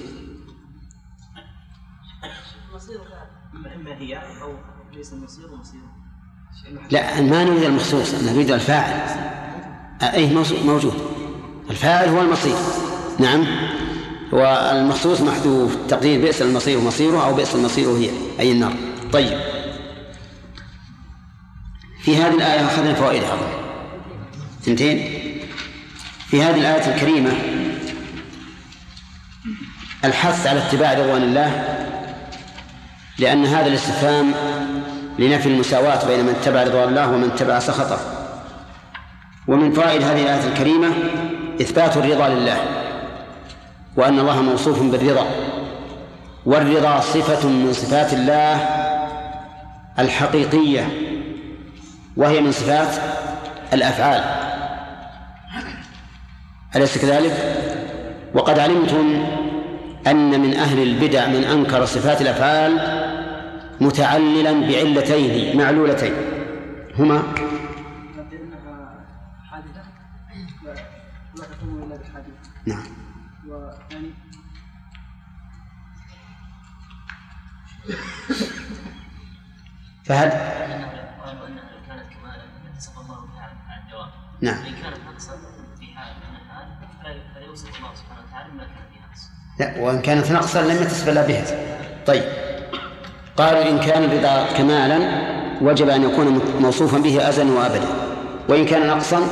F: إما هي أو ليس المصير ومصيره.
A: لا، ما نريد المخصوص، نريد الفاعل. أي موجود، الفاعل هو المصير. نعم، والمخصوص محذوف تقدير بئس المصير ومصيره أو بئس المصير هي أي النار. طيب، في هذه الآية أخذنا فوائد عظيمة ثنتين. في هذه الآية الكريمة الحث على اتباع رضوان الله، لأن هذا الاستفهام لنفي المساواة بين من اتبع رضوان الله ومن اتبع سخطه. ومن فوائد هذه الآية الكريمة إثبات الرضا لله، وأن الله موصوف بالرضا، والرضا صفة من صفات الله الحقيقية، وهي من صفات الأفعال، أليس كذلك؟ وقد علمتم أن من أهل البدع من أنكر صفات الأفعال متعللا بعلتين معلولتين، هما
F: لأنها حادثة ولا تكون إلا بحادثة.
A: نعم.
F: وثاني
A: فهل
F: قالوا أنها لو كانت كمالا اتصف الله بها على الدوام.
A: نعم.
F: إن كانت نقصا في حال من الحال فلا يوصف الله سبحانه وتعالى ما كان فيها نقص.
A: لا، وإن كانت نقصا لم يتصف الله بها. طيب، قالوا إن كان الرضا كمالا وجب أن يكون موصوفا به أزلا وأبدا، وإن كان نقصا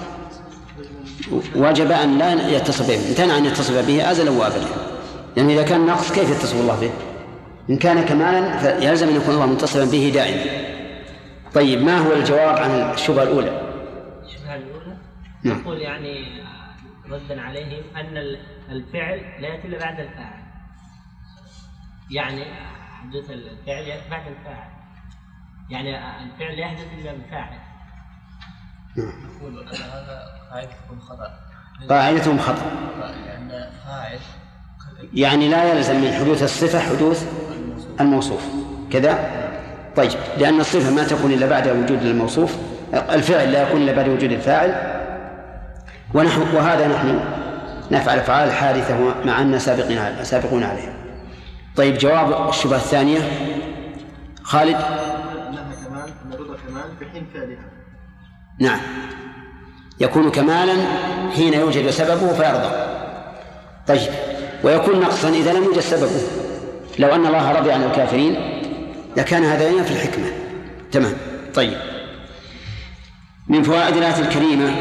A: وجب أن لا يتصف به، امتنع أن يتصف به أزلا وأبدا، لأن إذا كان نقص كيف يتصف الله به؟ إن كان كمالا فيلزم أن يكون الله متصفا به دائما. طيب، ما هو الجواب عن الشبهة الأولى؟
B: الشبهة الأولى
A: نعم.
B: يقول يعني ردا عليهم أن الفعل لا يأتي إلا بعد الفاعل، يعني حدوث الفعل يأتي بعد الفاعل، يعني الفعل لا يحدث إلا بالفاعل.
F: نقول أن هذا قاعدتهم خطأ.
A: قاعدتهم خطأ،
F: لأن فاعل
A: يعني لا يلزم من حدوث الصفة حدوث الموصوف كذا. طيب، لأن الصفة ما تكون إلا بعد وجود الموصوف، الفعل لا يكون إلا بعد وجود الفاعل، وهذا نحن نفعل أفعال حادثة مع أننا سابقون عليها. طيب، جواب الشبهة الثانية خالد.
E: أنها كمال، أن الرضا كمال في حين فعلها.
A: نعم، يكون كمالا حين يوجد سببه فيرضى. طيب، ويكون نقصا إذا لم يوجد سببه. لو أن الله رضي عن الكافرين لكان هذا ينفي الحكمة. تمام. طيب، من فوائد الآية الكريمة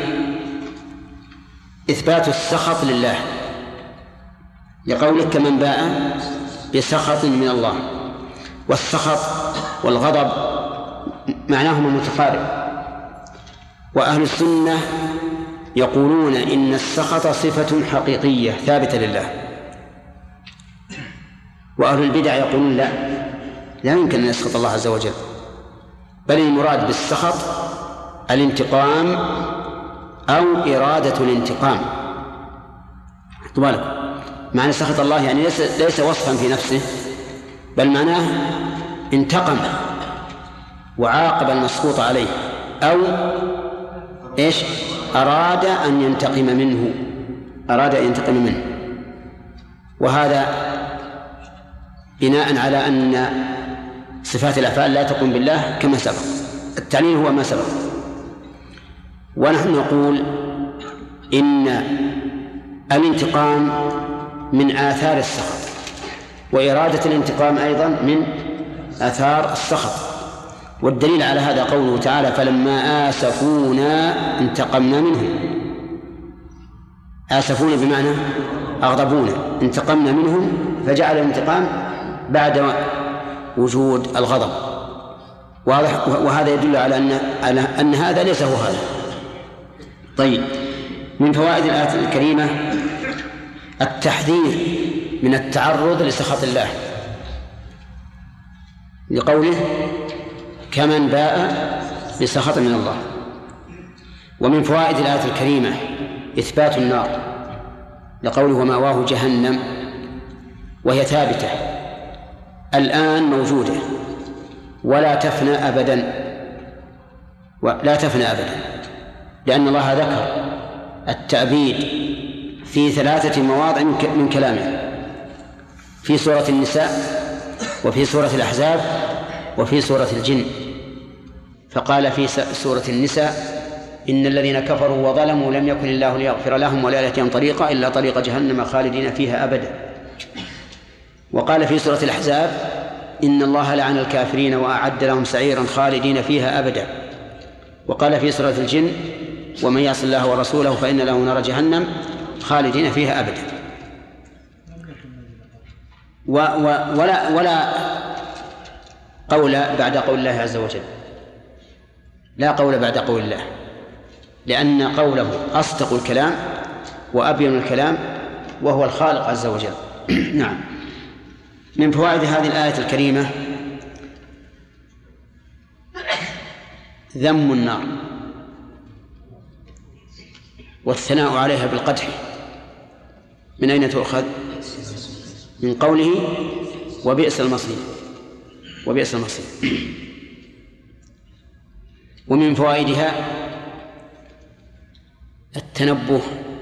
A: إثبات السخط لله، لقولك كمن باء بسخط من الله. والسخط والغضب معناهما متقارب، وأهل السنة يقولون إن السخط صفة حقيقية ثابتة لله، وأهل البدع يقولون لا يمكن أن يسخط الله عز وجل، بل المراد بالسخط الانتقام أو إرادة الانتقام. بالك معنى سخط الله يعني ليس وصفا في نفسه، بل معناه انتقم وعاقب المسخوط عليه، أو إيش؟ أراد أن ينتقم منه. وهذا بناء على أن صفات الأفعال لا تقوم بالله كما سبق، التعليل هو ما سبق. ونحن نقول إن الانتقام من آثار السخط، وإرادة الانتقام أيضا من آثار السخط. والدليل على هذا قوله تعالى فلما آسفونا انتقمنا منهم. آسفونا بمعنى أغضبونا، انتقمنا منهم، فجعل الانتقام بعد وجود الغضب، واضح؟ وهذا يدل على أن هذا ليس هو هذا. طيب، من فوائد الآية الكريمة التحذير من التعرض لسخط الله، لقوله كمن باء بسخط من الله. ومن فوائد الآية الكريمة إثبات النار، لقوله ومأواه جهنم، وهي ثابتة الآن موجودة ولا تفنى أبدا، ولا تفنى أبدا، لأن الله ذكر التأبيد في 3 مواضع من كلامه، في سورة النساء وفي سورة الأحزاب وفي سورة الجن. فقال في سورة النساء إن الذين كفروا وظلموا لم يكن الله ليغفر لهم ولا يهديهم طريقا إلا طريق جهنم خالدين فيها أبدا. وقال في سورة الأحزاب إن الله لعن الكافرين وأعد لهم سعيرا خالدين فيها أبدا. وقال في سورة الجن ومن يعص الله ورسوله فإن له نار جهنم خالدين فيها أبدا. ولا قول بعد قول الله عز وجل، لا قول بعد قول الله، لأن قوله أصدق الكلام وأبين الكلام وهو الخالق عز وجل. نعم. من فوائد هذه الآية الكريمة ذم النار والثناء عليها بالقدح. من أين تؤخذ؟ من قوله وبئس المصير، وبئس المصير. ومن فوائدها التنبه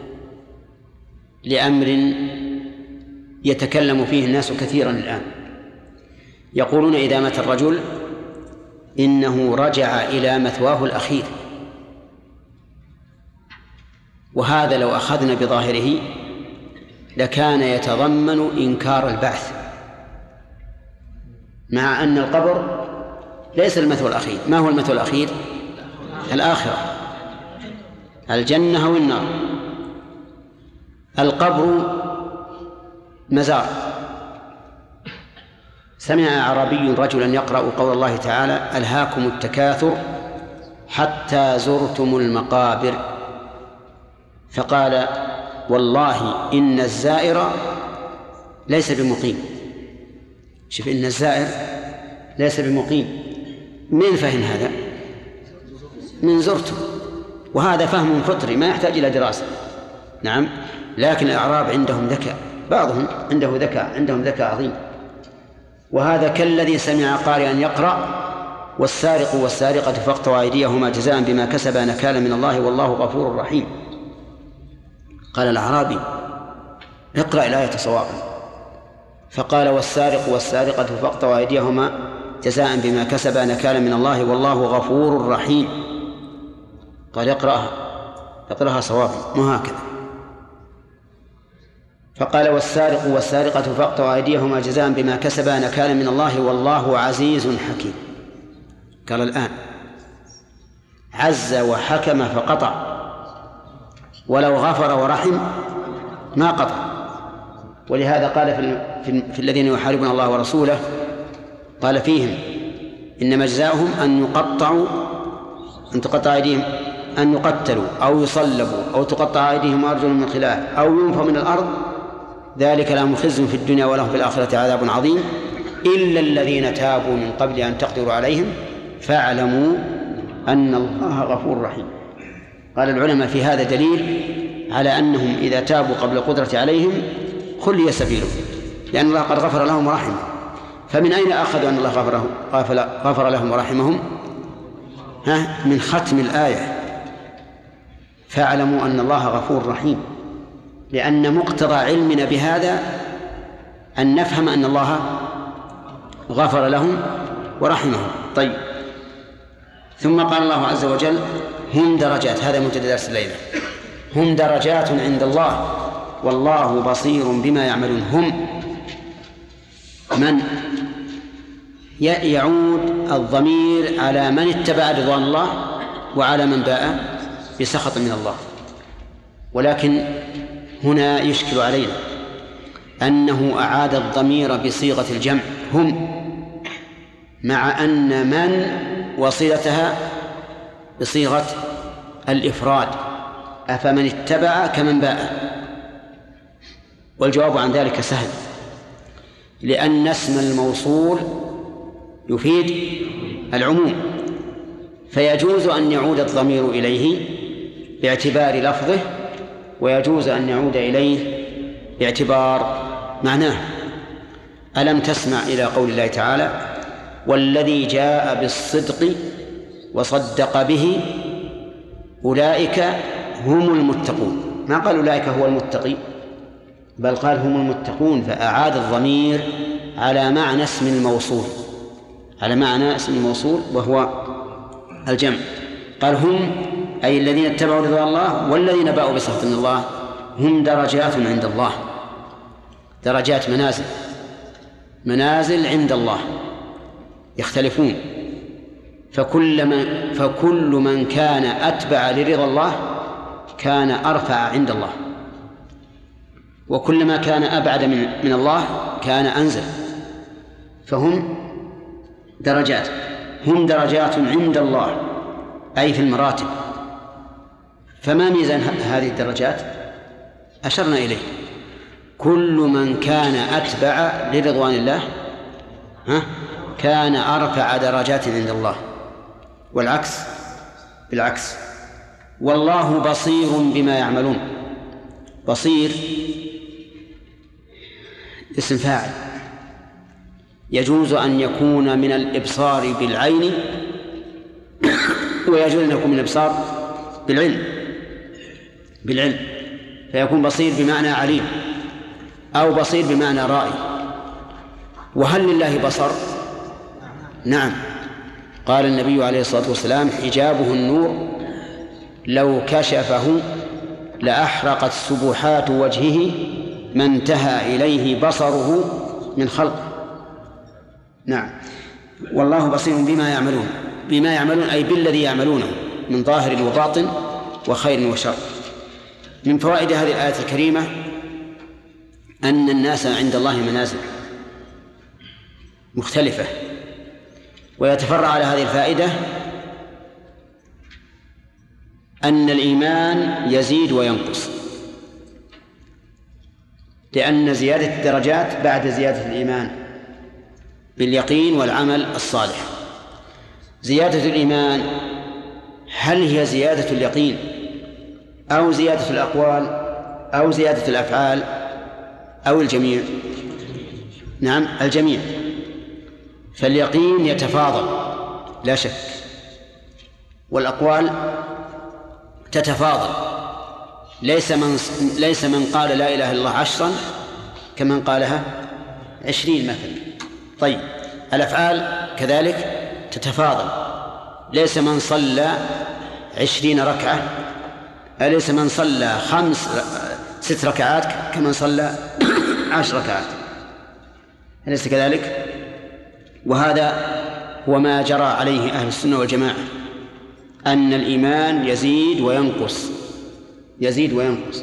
A: لأمر يتكلم فيه الناس كثيرا الآن. يقولون إذا مات الرجل إنه رجع إلى مثواه الأخير، وهذا لو أخذنا بظاهره لكان يتضمن إنكار البعث، مع أن القبر ليس المثوى الأخير. ما هو المثوى الأخير؟ الآخرة، الجنة أو النار. القبر مزار. سمع أعرابي رجلا يقرأ قول الله تعالى ألهاكم التكاثر حتى زرتم المقابر، فقال والله إن الزائر ليس بمقيم. شوف، إن الزائر ليس بمقيم، من فهم هذا؟ من زرته، وهذا فهم فطري ما يحتاج إلى دراسة. نعم، لكن الأعراب عندهم ذكاء، بعضهم عنده ذكاء، عندهم ذكاء عظيم. وهذا كالذي سمع قارئا يقرأ والسارق والسارقة فاقطعوا أيديهما جزاء بما كسبا نكالا من الله والله غفور رحيم. قال الأعرابي اقرأ الآية صوابا، فقال والسارق والسارقة فاقطعوا أيديهما جزاء بما كسبا نكالا من الله والله غفور رحيم. قال اقرأها صوابا، مو هكذا. فقال والسارق والسارقة فاقطعوا أيديهما جزاء بما كسبا نكالا من الله والله عزيز حكيم. قال الآن عز وحكم فقطع، ولو غفر ورحم ما قطع. ولهذا قال في الذين يحاربون الله ورسوله، قال فيهم إنما جزاؤهم أن تقطع أيديهم، أن يقتلوا أو يصلبوا أو تقطع أيديهم وأرجلهم من خلاف أو ينفوا من الأرض، ذلك لهم خزي في الدنيا ولهم في الآخرة عذاب عظيم إلا الذين تابوا من قبل أن تقدروا عليهم فاعلموا أن الله غفور رحيم. قال العلماء في هذا دليل على أنهم إذا تابوا قبل القدرة عليهم خلي سبيلهم، لأن الله قد غفر لهم ورحمهم. فمن أين أخذوا أن الله غفر لهم ورحمهم؟ من ختم الآية فاعلموا أن الله غفور رحيم، لأن مقتضى علمنا بهذا أن نفهم أن الله غفر لهم ورحمهم. طيب، ثم قال الله عز وجل هم درجات، هذا منتدى درس الليلة، هم درجات عند الله والله بصير بما يعملون. هم من يعود الضمير على من اتبع رضوان الله وعلى من باء بسخط من الله. ولكن هنا يشكل علينا أنه أعاد الضمير بصيغة الجمع هم، مع أن من وصلتها بصيغة الإفراد، أفمن اتبع كمن باء. والجواب عن ذلك سهل، لأن اسم الموصول يفيد العموم، فيجوز أن يعود الضمير إليه باعتبار لفظه، ويجوز أن يعود إليه باعتبار معناه. ألم تسمع إلى قول الله تعالى: والذي جاء بالصدق وصدق به أولئك هم المتقون. ما قال أولئك هو المتقي، بل قال هم المتقون، فأعاد الضمير على معنى اسم الموصول، على معنى اسم الموصول وهو الجمع. قال هم أي الذين اتبعوا رضوان الله والذين باءوا بسخط من الله هم درجات عند الله. درجات منازل عند الله يختلفون، فكل من كان أتبع لرضا الله كان أرفع عند الله، وكل ما كان أبعد من الله كان أنزل. فهم درجات، هم درجات عند الله أي في المراتب. فما ميزان هذه الدرجات؟ أشرنا إليه: كل من كان أتبع لرضوان الله كان أرفع درجات عند الله، والعكس بالعكس. والله بصير بما يعملون. بصير اسم فاعل، يجوز أن يكون من الإبصار بالعين، ويجوز أن يكون من الإبصار بالعلم، فيكون بصير بمعنى عليم، أو بصير بمعنى رائي. وهل لله بصر؟ نعم. قال النبي عليه الصلاة والسلام: حجابه النور، لو كشفه لأحرقت سبحات وجهه ما انتهى إليه بصره من خلق. نعم. والله بصير بما يعملون أي بالذي يعملونه من ظاهر وباطن وخير وشر. من فوائد هذه الآية الكريمة أن الناس عند الله منازل مختلفة، ويتفرع على هذه الفائدة أن الإيمان يزيد وينقص، لأن زيادة الدرجات بعد زيادة الإيمان باليقين والعمل الصالح. زيادة الإيمان هل هي زيادة اليقين أو زيادة الأقوال أو زيادة الأفعال أو الجميع؟ نعم، الجميع. فاليقين يتفاضل لا شك، والأقوال تتفاضل. ليس من قال لا إله إلا الله 10 كمن قالها 20 مثلا. طيب، الأفعال كذلك تتفاضل. ليس من صلى 20 ركعة، ليس من صلى 6 ركعات كمن صلى 10 ركعات، أليس كذلك؟ وهذا هو ما جرى عليه أهل السنة والجماعة، أن الإيمان يزيد وينقص، يزيد وينقص.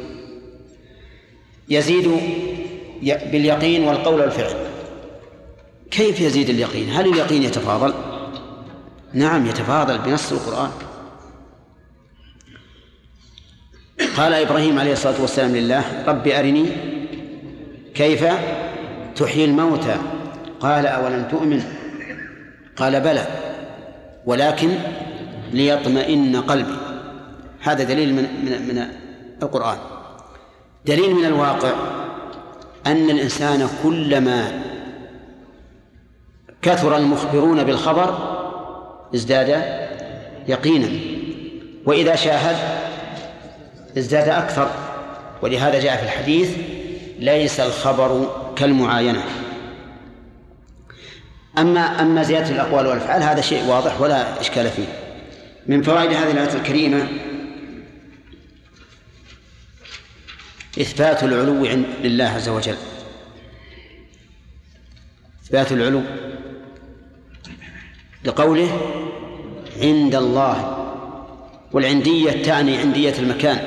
A: يزيد باليقين والقول والفعل. كيف يزيد اليقين؟ هل اليقين يتفاضل؟ نعم يتفاضل بنص القرآن. قال إبراهيم عليه الصلاة والسلام لله: رب أرني كيف تحيي الموتى. قال: أولم تؤمن؟ قال: بلى ولكن ليطمئن قلبي. هذا دليل من القرآن. دليل من الواقع أن الإنسان كلما كثر المخبرون بالخبر ازداد يقينا، وإذا شاهد ازداد أكثر. ولهذا جاء في الحديث: ليس الخبر كالمعاينة. أما زيادة الأقوال والأفعال هذا شيء واضح ولا إشكال فيه. من فوائد هذه الآية الكريمة إثبات العلو لله عز وجل، إثبات العلو لقوله عند الله، والعندية تعني عندية المكان.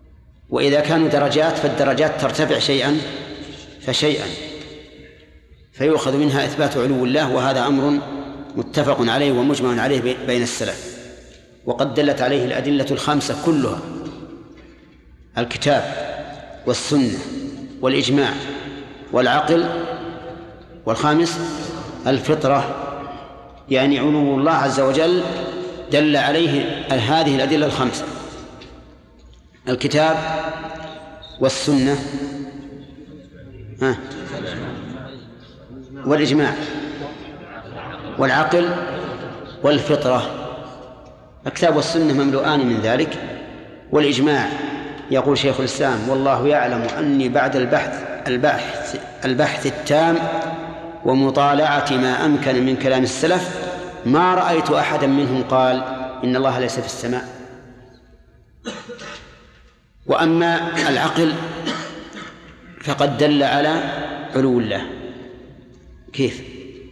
A: وإذا كانوا درجات فالدرجات ترتفع شيئا فشيئا، فيؤخذ منها إثبات علو الله، وهذا أمر متفق عليه ومجمع عليه بين السلف، وقد دلت عليه الأدلة الخمسة كلها: الكتاب والسنة والإجماع والعقل، والخامس الفطرة، يعني علو الله عز وجل دل عليه هذه الأدلة الخمسة: الكتاب والسنة والإجماع والعقل والفطرة. الكتاب والسنة مملوءان من ذلك، والإجماع يقول شيخ الإسلام: والله يعلم أني بعد البحث التام ومطالعة ما أمكن من كلام السلف ما رأيت أحدا منهم قال إن الله ليس في السماء. وأما العقل فقد دل على علو الله. كيف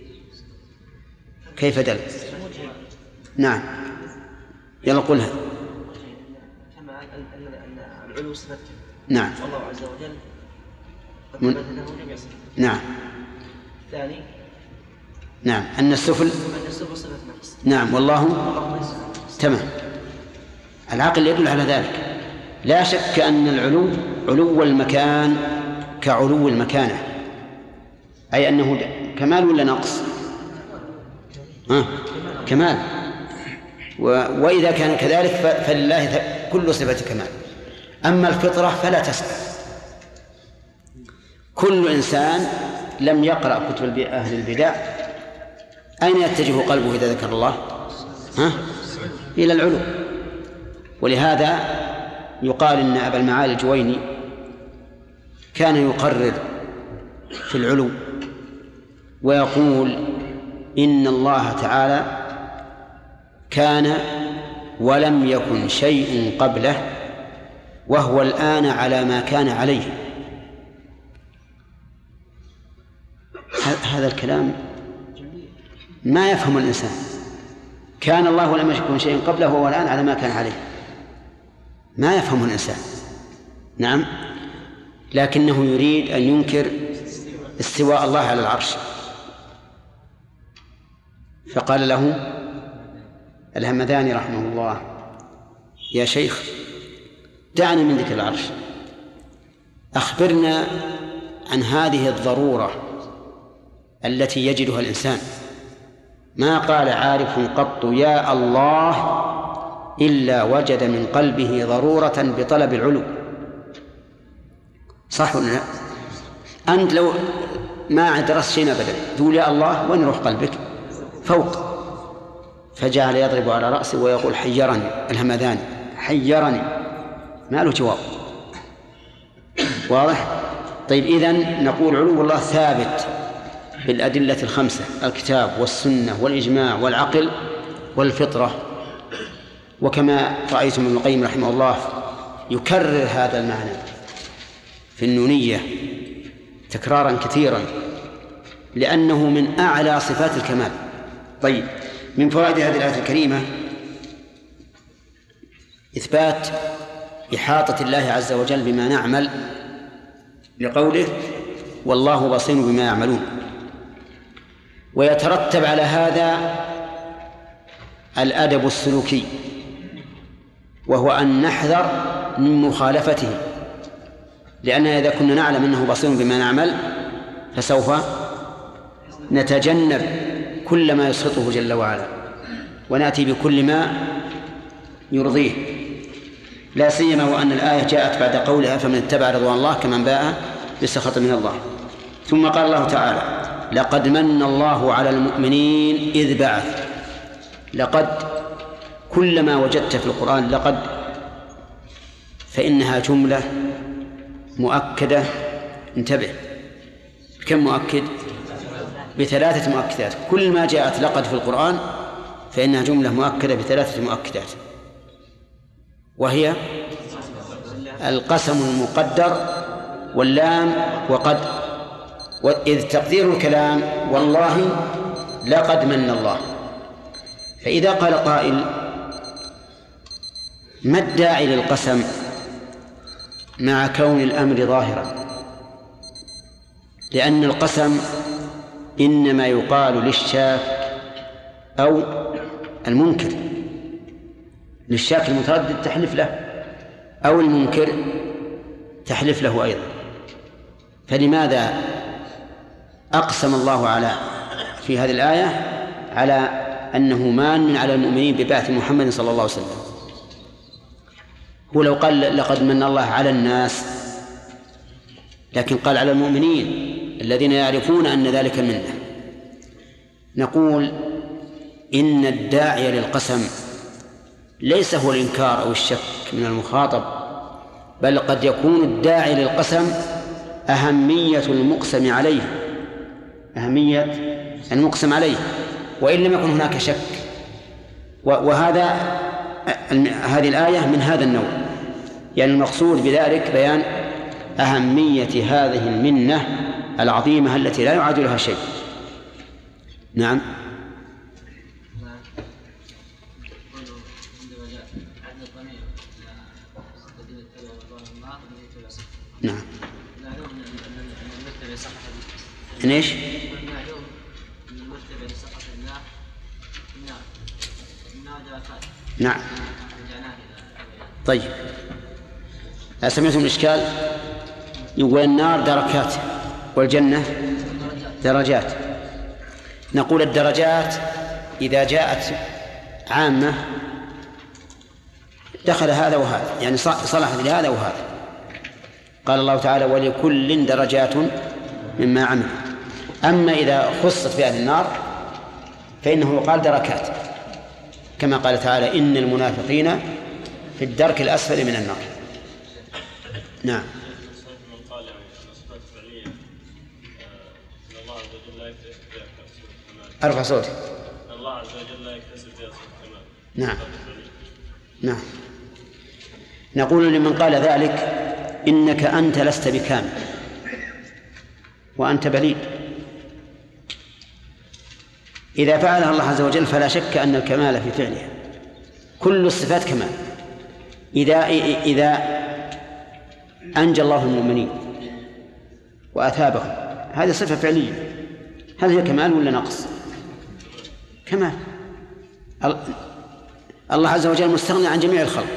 A: دل؟ نعم، يلا قلها.
D: كما أن العلو صفته.
A: نعم.
D: والله عز وجل قد ثبت له جميع صفاته.
A: نعم.
D: الثاني.
A: نعم، أن السفل
D: صفة نقص.
A: نعم، والله تمام. العقل يدل على ذلك. لا شك أن العلو علو المكان كعلو المكانة، أي أنه كمال ولا نقص؟ كمال. وإذا كان كذلك فلله كل صفة كمال. أما الفطرة فلا تسأل. كل إنسان لم يقرأ كتب أهل البدع أين يتجه قلبه إذا ذكر الله؟ إلى العلو. ولهذا يقال إن أبا المعالي الجويني كان يقرر في العلو ويقول إن الله تعالى كان ولم يكن شيء قبله وهو الآن على ما كان عليه. هذا الكلام ما يفهم الإنسان. كان الله ولم يكن شيء قبله وهو الآن على ما كان عليه، ما يفهم الإنسان. نعم، لكنه يريد أن ينكر استواء الله على العرش، فقال له الهمذاني رحمه الله: يا شيخ دعنا من ذكر العرش، أخبرنا عن هذه الضرورة التي يجدها الإنسان. ما قال عارف قط يا الله إلا وجد من قلبه ضرورة بطلب العلو. صح ولا لا؟ أنت لو ما درست شيء أبدا تقول يا الله، وين يروح قلبك؟ فوق. فجعل يضرب على رأسه ويقول حيرني الهمذاني، حيرني، ما له جواب. واضح؟ طيب، إذن نقول علو الله ثابت بالأدلة الخمسة: الكتاب والسنة والإجماع والعقل والفطرة. وكما رأيتم ابن القيم رحمه الله يكرر هذا المعنى في النونية تكرارا كثيرا، لأنه من أعلى صفات الكمال. طيب، من فوائد هذه الآية الكريمة إثبات إحاطة الله عز وجل بما نعمل، لقوله والله بصير بما يعملون. ويترتب على هذا الأدب السلوكي، وهو أن نحذر من مخالفته، لأننا إذا كنا نعلم أنه بصير بما نعمل فسوف نتجنب كل ما يسخطه جل وعلا ونأتي بكل ما يرضيه، لا سيما وأن الآية جاءت بعد قولها فمن اتبع رضوان الله كمن باء بسخط من الله. ثم قال الله تعالى لقد من الله على المؤمنين إذ بعث. لقد كلما وجدت في القرآن لقد فإنها جملة مؤكدة. انتبه، كم مؤكد؟ بثلاثة مؤكدات. كل ما جاءت لقد في القرآن فإنها جملة مؤكدة بثلاثة مؤكدات، وهي القسم المقدر واللام وقد. وإذ تقدير الكلام والله لقد من الله. فإذا قال قائل ما الداعي للقسم مع كون الأمر ظاهرا؟ لأن القسم إنما يقال للشاك أو المنكر. للشاك المتردد تحلف له، أو المنكر تحلف له أيضا. فلماذا أقسم الله في هذه الآية على أنه مان على المؤمنين ببعث محمد صلى الله عليه وسلم؟ هو لو قال لقد من الله على الناس، لكن قال على المؤمنين الذين يعرفون أن ذلك منه. نقول إن الداعي للقسم ليس هو الإنكار أو الشك من المخاطب، بل قد يكون الداعي للقسم أهمية المقسم عليه، وإن لم يكن هناك شك. هذه الآية من هذا النوع، يعني المقصود بذلك بيان أهمية هذه المنة العظيمة التي لا يعادلها شيء. نعم. نعم. ايش؟ نعم. طيب، سمعتم الإشكال؟ يقول النار دركات والجنة درجات. نقول الدرجات إذا جاءت عامة دخل هذا وهذا، يعني صلحت لهذا وهذا. قال الله تعالى ولكل درجات مما عمل. أما إذا خصت بأهل النار فإنه يقال دركات، كما قال تعالى إن المنافقين في الدرك الأسفل من النار. نعم. أرفع صوتي. الله عز وجل لا يكتسب بها صفة الكمال. نعم. نعم. نقول لمن قال ذلك إنك أنت لست بكامل وأنت بليد. إذا فعلها الله عز وجل فلا شك أن الكمال في فعلها، كل الصفات كمال. إذا أنجى الله المؤمنين وأثابهم، هذه صفة فعلية، هل هي كمال ولا نقص؟ كمال. الله عز وجل مستغني عن جميع الخلق،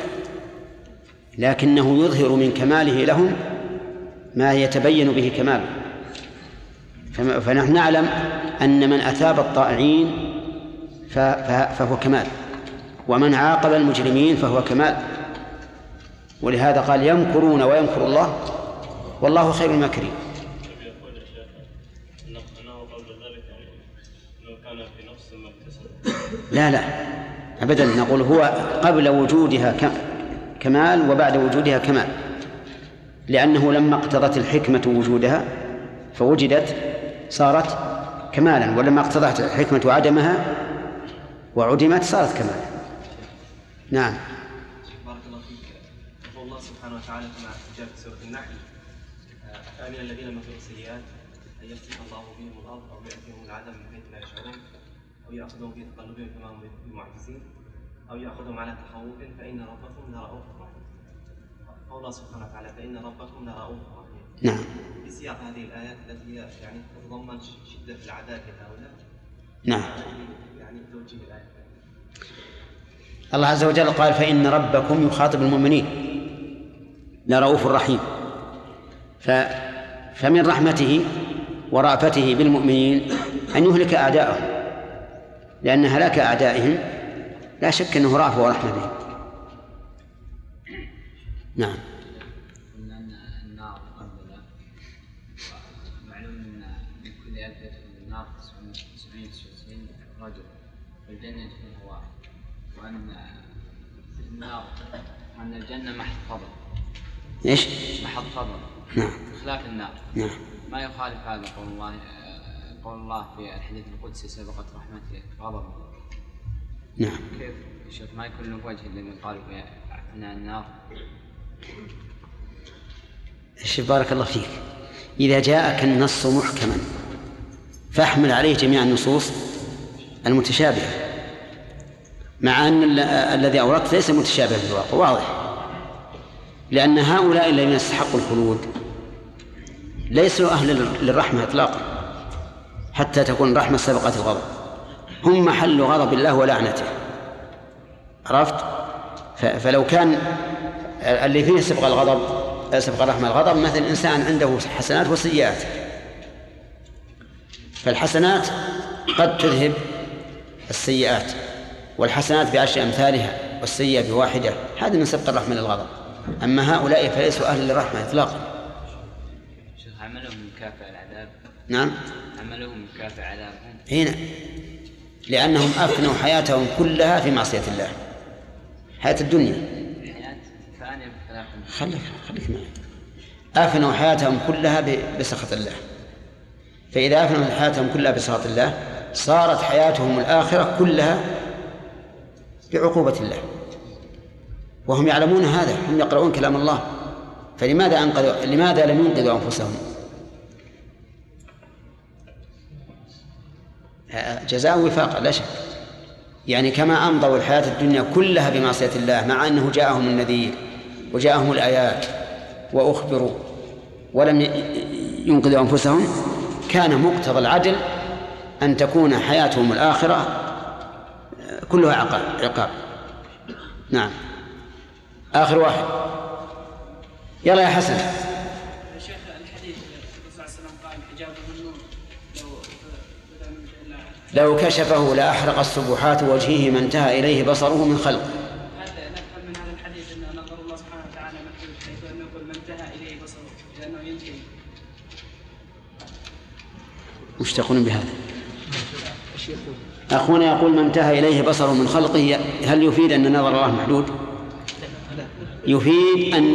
A: لكنه يظهر من كماله لهم ما يتبين به كماله. فنحن نعلم أن من أثاب الطائعين فهو كمال، ومن عاقب المجرمين فهو كمال. ولهذا قال يمكرون ويمكر الله والله خير الماكرين. لا أبدا، نقول هو قبل وجودها كمال وبعد وجودها كمال، لأنه لما اقتضت الحكمة وجودها فوجدت صارت كمالا، ولما اقتضت الحكمة عدمها وعدمت صارت كمالا. نعم.
G: بارك الله فيك. يقول الله سبحانه وتعالى كما جاء في سورة النحل أفأمن الذين مكروا السيئات أن يخسف الله بهم الأرض أو يأتيهم العذاب من حيث لا يشعرون أو يأخذهم في تقلبهم فما هم بمعجزين أو يأخذهم على تخوف فإن ربكم لرؤوف رحيم. قول الله سبحانه وتعالى فإن ربكم لرؤوف رحيم.
A: نعم.
G: في سياق هذه الآيات التي هي يعني تتضمن شدة العذاب لهؤلاء.
A: نعم.
G: يعني توجيه الآية.
A: الله عز وجل قال فإن ربكم يخاطب المؤمنين لرؤوف رحيم، فمن رحمته ورأفته بالمؤمنين أن يهلك أعداءهم، لأن هلاك أعدائهم لا شك أنه رأفة ورحمة بهم. نعم.
I: أن النار مقبلة، ومعلوم أن من كل 1000 يدخل النار 999 رجل، والجنة يدخلها واحد، وأن النار وأن الجنة محض فضل.
A: إيش؟
I: محض فضل.
A: نعم.
I: بخلاف النار.
A: نعم.
I: ما يخالف هذا قول الله في الحديث القدسي سبقت رحمتي غضبه.
A: نعم.
I: كيف شوف ما يكون له وجه الذي قالوا أن النار.
A: بارك الله فيك. إذا جاءك النص محكما فاحمل عليه جميع النصوص المتشابهة، مع أن الذي أوردت ليس متشابه في الواقع، واضح، لأن هؤلاء الذين يستحقوا الخلود ليسوا أهل للرحمة إطلاقا. حتى تكون رحمة سبقت الغضب، هم محل غضب الله ولعنته. عرفت؟ فلو كان اللي فيه سبق رحمة الغضب مثل إنسان عنده حسنات وسيئات، فالحسنات قد تذهب السيئات، والحسنات بعشر أمثالها والسيئة بواحدة، هذا من سبق الرحمة للغضب. أما هؤلاء فليسوا أهل للرحمة إطلاقا.
I: شيخ عملهم مكافأة العذاب.
A: نعم،
I: عملهم مكافأة عذابهم
A: هنا، لأنهم أفنوا حياتهم كلها في معصية الله، حياة الدنيا.
I: حياة ثانية
A: خليك معي. أفنوا حياتهم كلها بسخط الله، فإذا أفنوا حياتهم كلها بسخط الله صارت حياتهم الآخرة كلها بعقوبة الله، وهم يعلمون هذا، هم يقرؤون كلام الله، لماذا لم ينقذوا أنفسهم؟ جزاء وفاقا لا شك. يعني كما أمضوا الحياة الدنيا كلها بمعصية الله مع أنه جاءهم النذير وجاءهم الآيات وأخبروا ولم ينقذوا أنفسهم، كان مقتضى العدل أن تكون حياتهم الآخرة كلها عقاب. نعم، آخر واحد. يلا يا حسن.
F: شيخ الحديث الرسول صلى الله عليه وسلم قال حجابه من نور
A: لو كشفه لأحرق السبحات وجهه ما انتهى إليه بصره من خلق.
F: هذا نفهم من هذا الحديث أن نظر الله سبحانه وتعالى محدود، حيث أنه يقول ما انتهى إليه بصره لأنه ينتهي.
A: وش تقولون بهذا؟ أخونا يقول ما انتهى إليه بصره من خلقه، هل يفيد أن نظر الله محدود؟ يفيد أن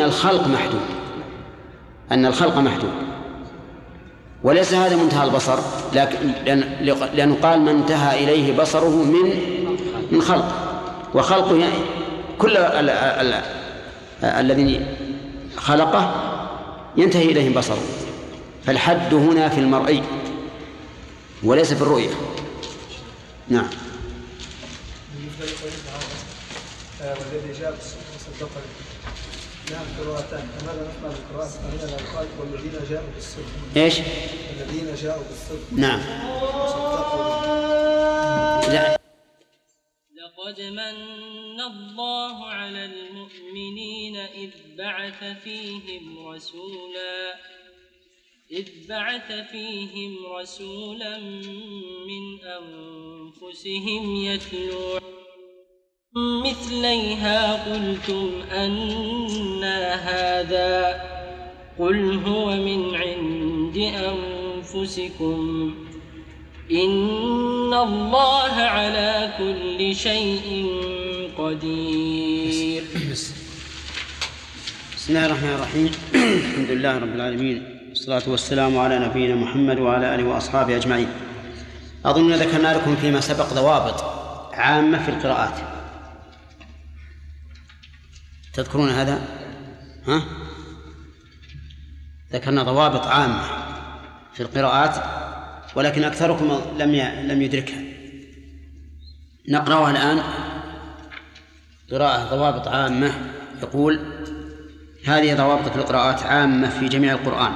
A: الخلق محدود، وليس هذا منتهى البصر، لأنه قال ما انتهى إليه بصره من خلق، وخلقه يعني كل الذي خلقه ينتهي إليه بصره، فالحد هنا في المرئي وليس في الرؤية. نعم.
E: والذي جاء بالصدق نعم قراءتان، فماذا نفعل بالقراءة الثانية لا يقال والذين جاءوا بالصدق؟
A: ايش؟
E: الذين جاءوا بالصدق.
A: نعم.
J: لقد من الله على المؤمنين إذ بعث فيهم رسولا من أنفسهم يتلو مثليها قلتم أنى هذا قل هو من عند أنفسكم إن الله على كل شيء قدير.
A: بسم الله الرحمن الرحيم. الحمد لله رب العالمين، والصلاة والسلام على نبينا محمد وعلى آله وأصحابه أجمعين. أظن ذكرنا لكم فيما سبق ضوابط عامة في القراءات، تذكرون هذا؟ ذكرنا ضوابط عامة في القراءات، ولكن أكثركم لم يدركها. نقرأها الآن. قراءة ضوابط عامة. يقول هذه ضوابط في القراءات عامة في جميع القرآن.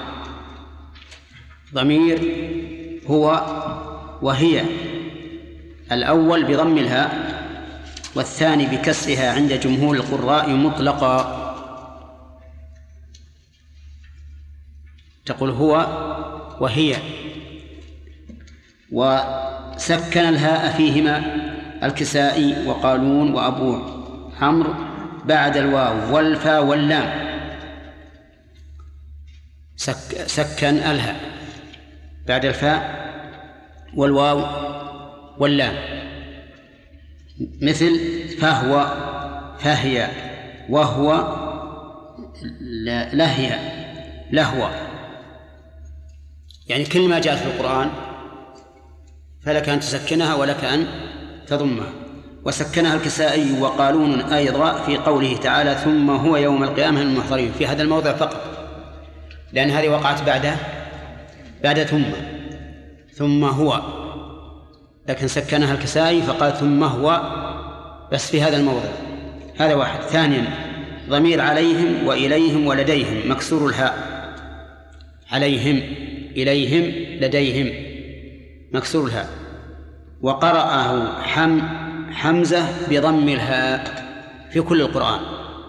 A: ضمير هو وهي، الأول بضم الهاء والثاني بكسرها عند جمهور القراء مطلقا. تقول هو وهي، وسكن الهاء فيهما الكسائي وقالون وأبو عمرو بعد الواو والفاء واللام. سكن الهاء بعد الفاء والواو واللام، مثل فهو فهي وهو لهي لهو. يعني كل ما جاءت في القرآن فلك أن تسكنها ولك أن تضمها. وسكنها الكسائي وقالون أيضا في قوله تعالى ثم هو يوم القيامة من المحضرين، في هذا الموضع فقط، لأن هذه وقعت بعد ثم هو، لكن سكنها الكسائي فقال ثم هو بس في هذا الموضع. هذا واحد. ثانيا ضمير عليهم وإليهم ولديهم مكسور الهاء، عليهم إليهم لديهم. مكسور الهاء، وقرأه حمزة بضم الهاء في كل القرآن.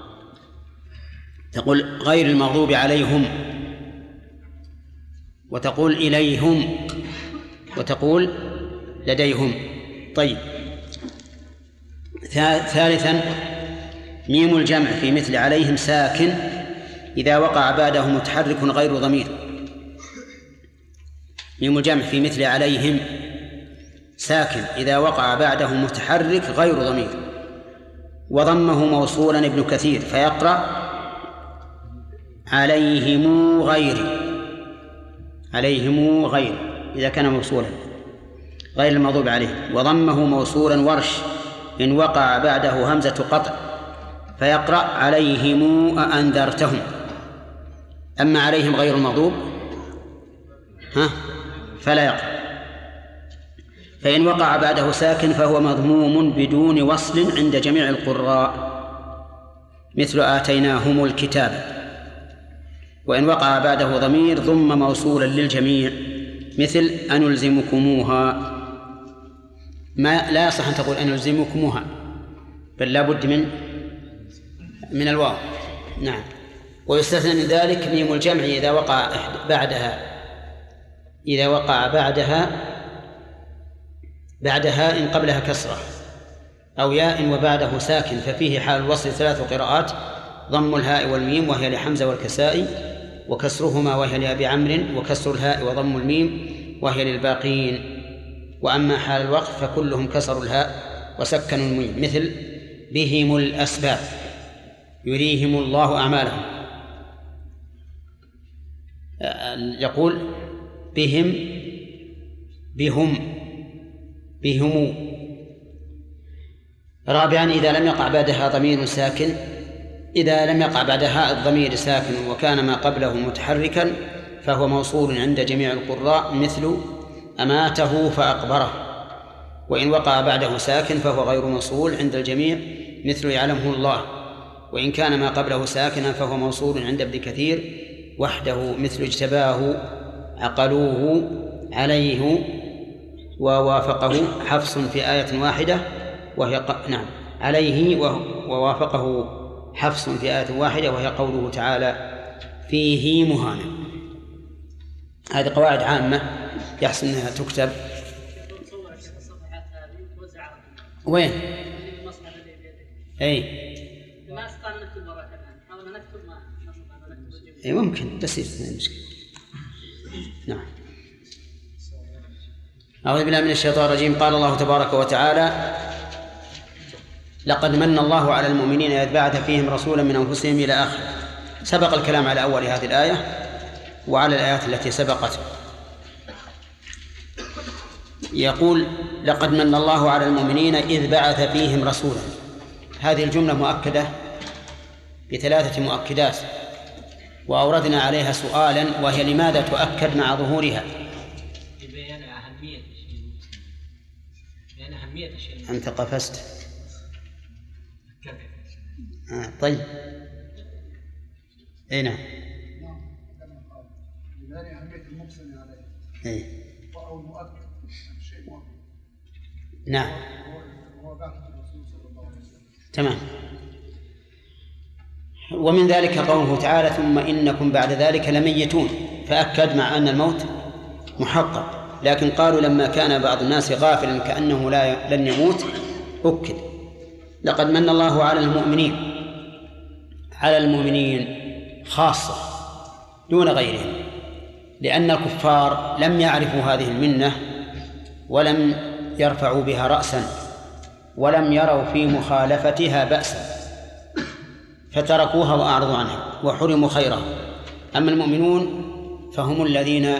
A: تقول غير المغضوب عليهم، وتقول إليهم، وتقول لديهم. طيب، ثالثا ميم الجمع في مثل عليهم ساكن إذا وقع بعده متحرك غير ضمير. ميم الجمع في مثل عليهم ساكن إذا وقع بعده متحرك غير ضمير، وضمه موصولا ابن كثير فيقرأ عليهم غير إذا كان موصولا غير المغضوب عليه، وضمه موصولا ورش إن وقع بعده همزة قطع فيقرأ عليهم أأنذرتهم. أما عليهم غير المغضوب فلا يقرأ. فإن وقع بعده ساكن فهو مضموم بدون وصل عند جميع القراء مثل آتيناهم الكتاب. وإن وقع بعده ضمير ضم موصولا للجميع مثل أنلزمكموها. لا يصح أن تقول أنلزمكموها، بل لا بد من الواو. نعم. ويستثنى من ذلك ميم الجمع إذا وقع بعدها إن قبلها كسرة أو ياء وبعده ساكن، ففيه حال الوصل 3 قراءات: ضم الهاء والميم وهي لحمزة والكسائي، وكسرهما وهي لأبي عمرو، وكسر الهاء وضم الميم وهي للباقين. وأما حال الوقف فكلهم كسروا الهاء وسكنوا الميم مثل بهم الأسباب يريهم الله أعمالهم. يقول بهم. رابعا إذا لم يقع بعدها ضمير ساكن، إذا لم يقع بعدها الضمير ساكن وكان ما قبله متحركا فهو موصول عند جميع القراء مثل أماته فأقبره. وإن وقع بعده ساكن فهو غير موصول عند الجميع مثل يعلمه الله. وإن كان ما قبله ساكنا فهو موصول عند ابن كثير وحده مثل اجتباه، عقلوه، عليه، ووافقه حفص في آية واحدة وهي عليه، ووافقه حفص في آية واحدة وهي قوله تعالى فيه مهانة. هذه قواعد عامة يحسن أنها تكتب. وين؟
F: ما استطعنا نكتب وراء كمان، حاولنا نكتب ما
A: أي ممكن بس المشكلة. نعم. أعوذ بالله من الشيطان الرجيم. قال الله تبارك وتعالى: لقد من الله على المؤمنين إذ بعث فيهم رسولا من أنفسهم إلى آخره. سبق الكلام على أول هذه الآية وعلى الآيات التي سبقت. يقول: لقد من الله على المؤمنين إذ بعث فيهم رسولا. هذه الجملة مؤكدة ب3 مؤكدات، وأوردنا عليها سؤالا وهي لماذا تؤكد مع ظهورها؟
B: بيان أهمية الشيء.
A: أنت قفزت. طيب. أي نعم.
E: بيان أهمية المقسم عليه. أو المؤكد شيء مؤكد.
A: نعم.
E: هو بعث الرسول صلى الله عليه وسلم.
A: تمام. ومن ذلك قوله تعالى: ثم إنكم بعد ذلك لميتون، فأكد مع أن الموت محقق. لكن قالوا لما كان بعض الناس غافلا كأنه لن يموت أكد. لقد من الله على المؤمنين خاصة دون غيرهم، لأن الكفار لم يعرفوا هذه المنة ولم يرفعوا بها رأسا ولم يروا في مخالفتها بأسا، فتركوها وأعرضوا عنها وحرموا خيرها. أما المؤمنون فهم الذين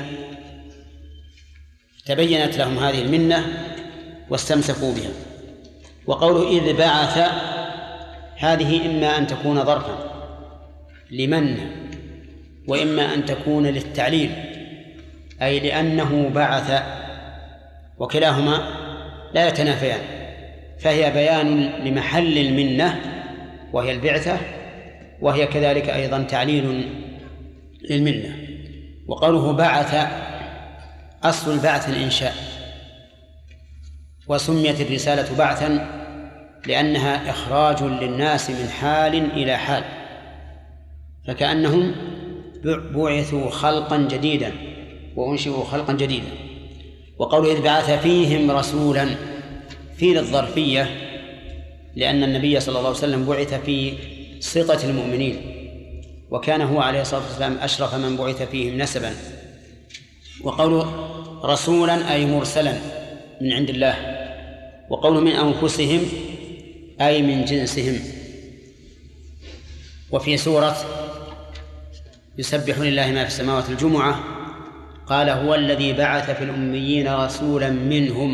A: تبينت لهم هذه المنة واستمسكوا بها. وقوله إذ بعث هذه إما أن تكون ظرفا لمن، وإما أن تكون للتعليل أي لأنه بعث، وكلاهما لا يتنافيان، فهي بيان لمحل المنة وهي البعثة، وهي كذلك أيضا تعليل للمنة. وقوله بعث أصل البعث الإنشاء، وسميت الرسالة بعثا لأنها إخراج للناس من حال إلى حال، فكأنهم بعثوا خلقا جديدا وأنشئوا خلقا جديدا. وقوله إذ بعث فيهم رسولا في للظرفية، لأن النبي صلى الله عليه وسلم بعث في سطة المؤمنين، وكان هو عليه الصلاة والسلام أشرف من بعث فيهم نسبا. وقوله رسولا أي مرسلا من عند الله، وقوله من أنفسهم أي من جنسهم. وفي سورة يسبح لله ما في السماوات الجمعة قال هو الذي بعث في الأميين رسولا منهم،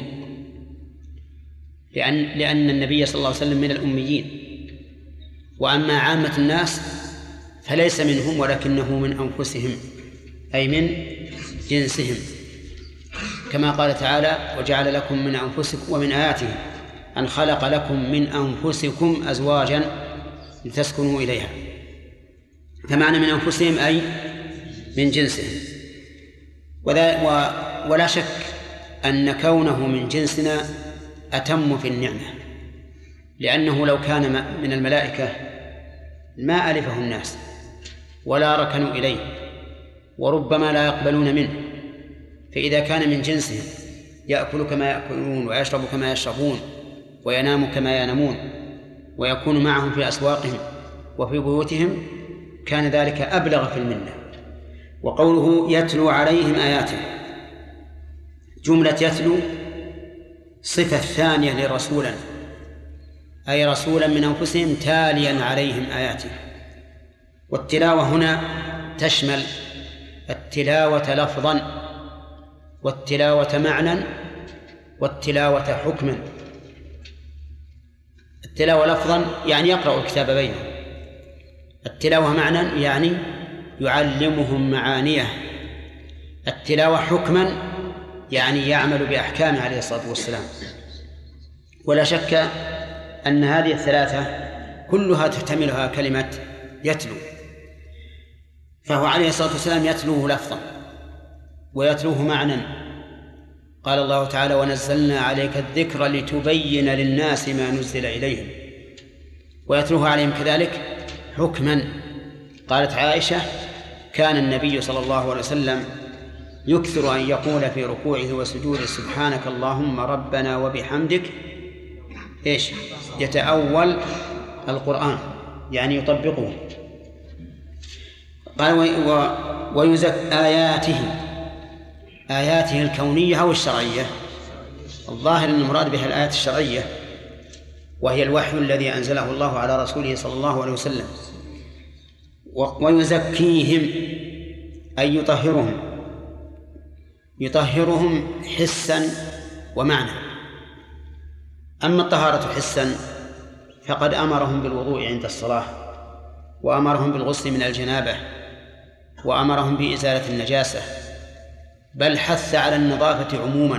A: لأن النبي صلى الله عليه وسلم من الأميين، وأما عامة الناس فليس منهم ولكنه من أنفسهم أي من جنسهم، كما قال تعالى وجعل لكم من أنفسكم ومن آياته أن خلق لكم من أنفسكم أزواجا لتسكنوا إليها. فمعنى من أنفسهم أي من جنسهم. ولا شك أن كونه من جنسنا أتم في النعمة، لأنه لو كان من الملائكة ما ألفه الناس ولا ركنوا إليه، وربما لا يقبلون منه. فإذا كان من جنسهم يأكل كما يأكلون ويشرب كما يشربون وينام كما ينامون ويكون معهم في أسواقهم وفي بيوتهم كان ذلك أبلغ في المنة. وقوله يتلو عليهم آياته، جملة يتلو صفة ثانية لرسولا، أي رسولا من أنفسهم تاليا عليهم آياته. والتلاوة هنا تشمل التلاوة لفظا والتلاوة معنى والتلاوة حكما. التلاوة لفظا يعني يقرأ الكتاب بينهم، التلاوة معنى يعني يعلمهم معانيه، التلاوة حكما يعني يعمل بأحكامه عليه الصلاة والسلام. ولا شك أن هذه الثلاثة كلها تحتملها كلمة يتلو، فهو عليه الصلاة والسلام يتلوه لفظا ويتلوه معنى. قال الله تعالى ونزلنا عليك الذكر لتبين للناس ما نزل إليهم، ويتلوه عليهم كذلك حكما. قالت عائشة كان النبي صلى الله عليه وسلم يكثر أن يقول في ركوعه وسجوده سبحانك اللهم ربنا وبحمدك إيش؟ يتأول القرآن يعني يطبقه. قال آياته الكونية أو الشرعية. الظاهر أن المراد بها الآيات الشرعية، وهي الوحي الذي أنزله الله على رسوله صلى الله عليه وسلم. ويزكيهم أي يطهرهم حسا ومعنى. أما الطهارة حسا فقد أمرهم بالوضوء عند الصلاة، وأمرهم بالغسل من الجنابة، وأمرهم بإزالة النجاسة، بل حث على النظافة عموما.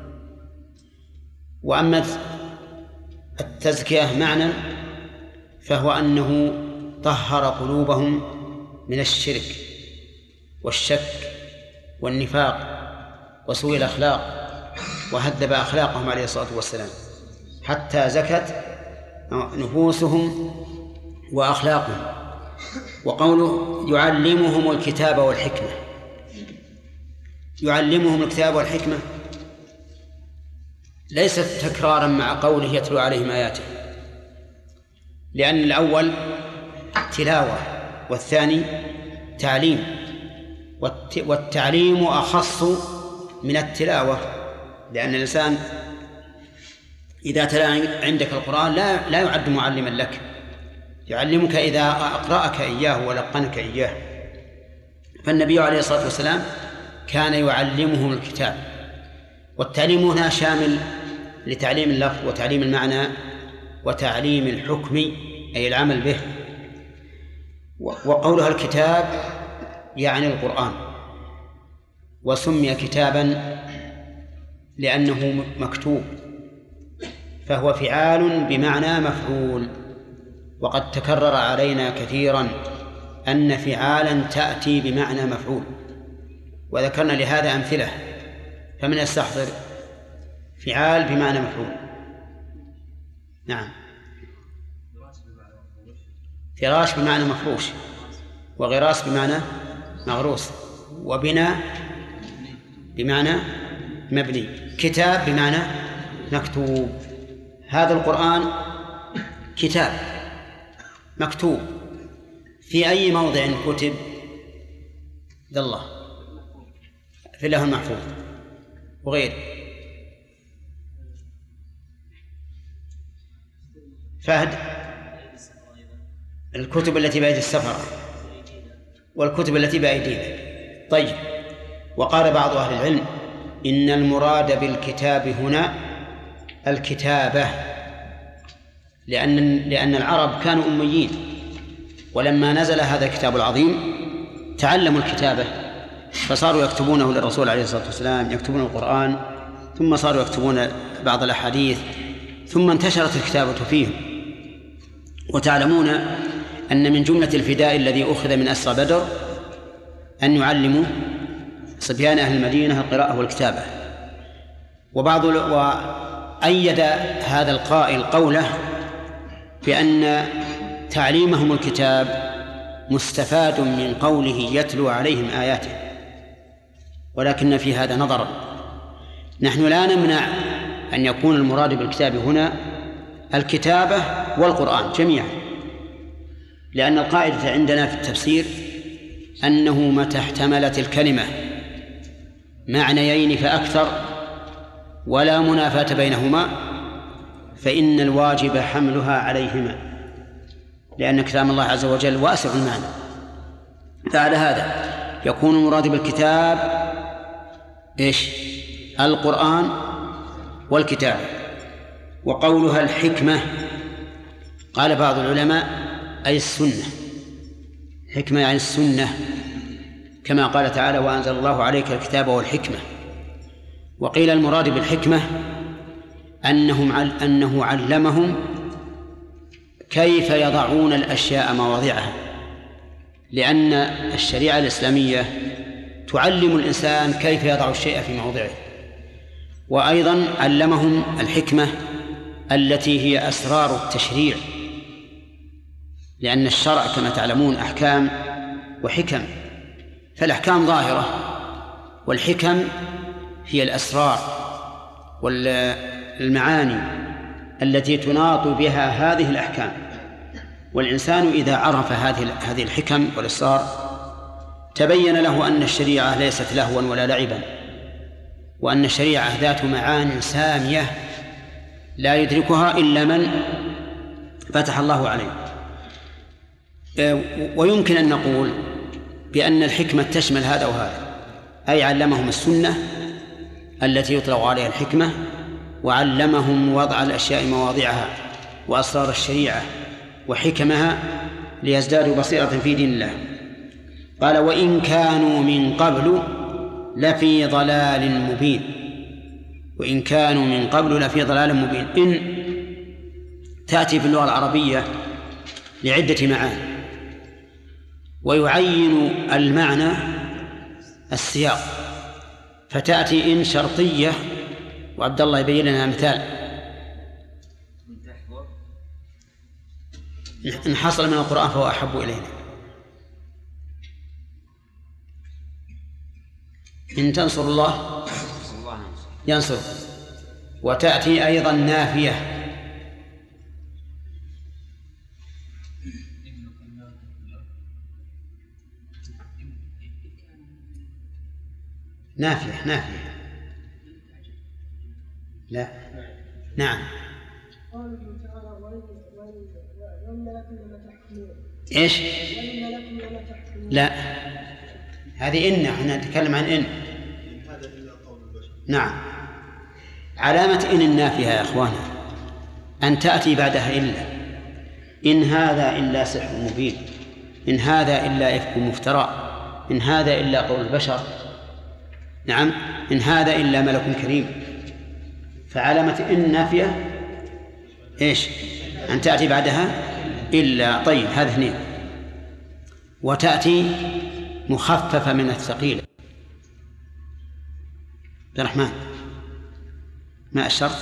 A: وأما التزكية معنى فهو أنه طهر قلوبهم من الشرك والشك والنفاق وسوء الأخلاق، وهذب أخلاقهم عليه الصلاة والسلام حتى زكت نفوسهم وأخلاقهم. وقوله يعلمهم الكتاب والحكمة، يعلمهم الكتاب والحكمة ليست تكرارا مع قوله يتلو عليهم آياته، لأن الأول تلاوة والثاني تعليم، والتعليم أخص من التلاوة، لأن الإنسان إذا تلا عندك القرآن لا يعد معلما لك، يعلمك إذا أقرأك إياه ولقنك إياه. فالنبي عليه الصلاة والسلام كان يعلمهم الكتاب. والتعليم هنا شامل لتعليم اللفظ وتعليم المعنى وتعليم الحكم أي العمل به. وقولها الكتاب يعني القرآن، وسمي كتابا لأنه مكتوب، فهو فعال بمعنى مفعول. وقد تكرر علينا كثيرا أن فعالا تأتي بمعنى مفعول، وذكرنا لهذا أمثلة. فمن يستحضر فعال بمعنى مفعول. نعم. فراش بمعنى مفروش، وغراس بمعنى مغروس، وبناء بمعنى مبني، كتاب بمعنى مكتوب. هذا القرآن كتاب مكتوب، في أي موضع كتب؟ ذا الله في اللوح المحفوظ وغيره. فهد الكتب التي بأيدي السفرة والكتب التي بأيدينا. طيب، وقال بعض أهل العلم إن المراد بالكتاب هنا الكتابة، لأن العرب كانوا أميين، ولما نزل هذا الكتاب العظيم تعلموا الكتابة، فصاروا يكتبونه للرسول عليه الصلاة والسلام، يكتبون القرآن، ثم صاروا يكتبون بعض الأحاديث، ثم انتشرت الكتابة فيهم. وتعلمون أن من جملة الفداء الذي أخذ من أسرى بدر أن يعلموا صبيان أهل المدينة القراءة والكتابة. وأيد هذا القائل قوله بأن تعليمهم الكتاب مستفاد من قوله يتلو عليهم آياته، ولكن في هذا نظرا. نحن لا نمنع أن يكون المراد بالكتاب هنا الكتابة والقرآن جميعا، لأن القاعدة عندنا في التفسير أنه متى احتملت الكلمة معنيين فأكثر ولا منافاة بينهما فإن الواجب حملها عليهما، لأن كلام الله عز وجل واسع المعنى. فعلى هذا يكون المراد بالكتاب إيش؟ القرآن والكتاب. وقولها الحكمة قال بعض العلماء أي السنة، حكمة يعني السنة، كما قال تعالى وأنزل الله عليك الكتاب والحكمة. وقيل المراد بالحكمة أنه علمهم كيف يضعون الأشياء مواضعها، لأن الشريعة الإسلامية تعلم الإنسان كيف يضع الشيء في موضعه. وأيضا علمهم الحكمة التي هي أسرار التشريع، لأن الشرع كما تعلمون أحكام وحكم، فالأحكام ظاهرة والحكم هي الأسرار والمعاني التي تناط بها هذه الأحكام. والإنسان إذا عرف هذه الحكم والأسرار تبين له أن الشريعة ليست لهوا ولا لعبا، وأن الشريعة ذات معان سامية لا يدركها إلا من فتح الله عليه. ويمكن أن نقول بأن الحكمة تشمل هذا وهذا، أي علمهم السنة التي يطلق عليها الحكمة، وعلمهم وضع الأشياء مواضعها وأسرار الشريعة وحكمها ليزدادوا بصيرة في دين الله. قال وإن كانوا من قبل لفي ضلال مبين. وإن كانوا من قبل لفي ضلال مبين، إن تأتي في اللغة العربية لعدة معاني، ويعين المعنى السياق، فتأتي إن شرطية، وعبد الله يبين لنا مثال. إن حصل من القرآن فهو أحب إلينا. إن تنصر الله ينصر. وتأتي أيضا نافية، نافية لا نعم. إيش؟ لا، هذه إن، احنا نتكلم عن إن. نعم، علامة إن النافية يا أخوانا أن تأتي بعدها إلا. إن هذا إلا سحر مبين، إن هذا إلا إفك مفترى، إن هذا إلا قول البشر، نعم، إن هذا إلا ملك كريم. فعلامة إن نافية إيش؟ أن تأتي بعدها إلا. طيب، هذا اثنين. وتأتي مخففة من الثقيلة. عبد الرحمن ما الشرط؟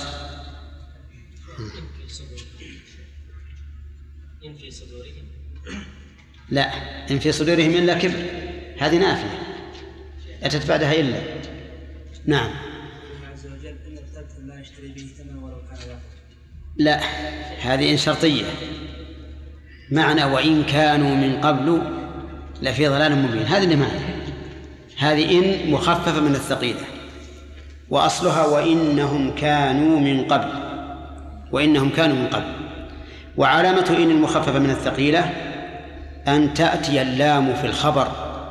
B: إن في صدورهم
A: لا، إن في صدورهم إلا كبر، هذه نافية أتت بعدها إلا. نعم.
F: عز وجل إن ارتبتم لا يشتري به ثمن ولو كان واحد.
A: لا، هذه إن شرطية، معنى وإن كانوا من قبل لفي ضلال مبين، هذه اللي معنى. هذه إن مخففة من الثقيلة، وأصلها وإنهم كانوا من قبل، وإنهم كانوا من قبل. وعلامة إن المخففة من الثقيلة أن تأتي اللام في الخبر،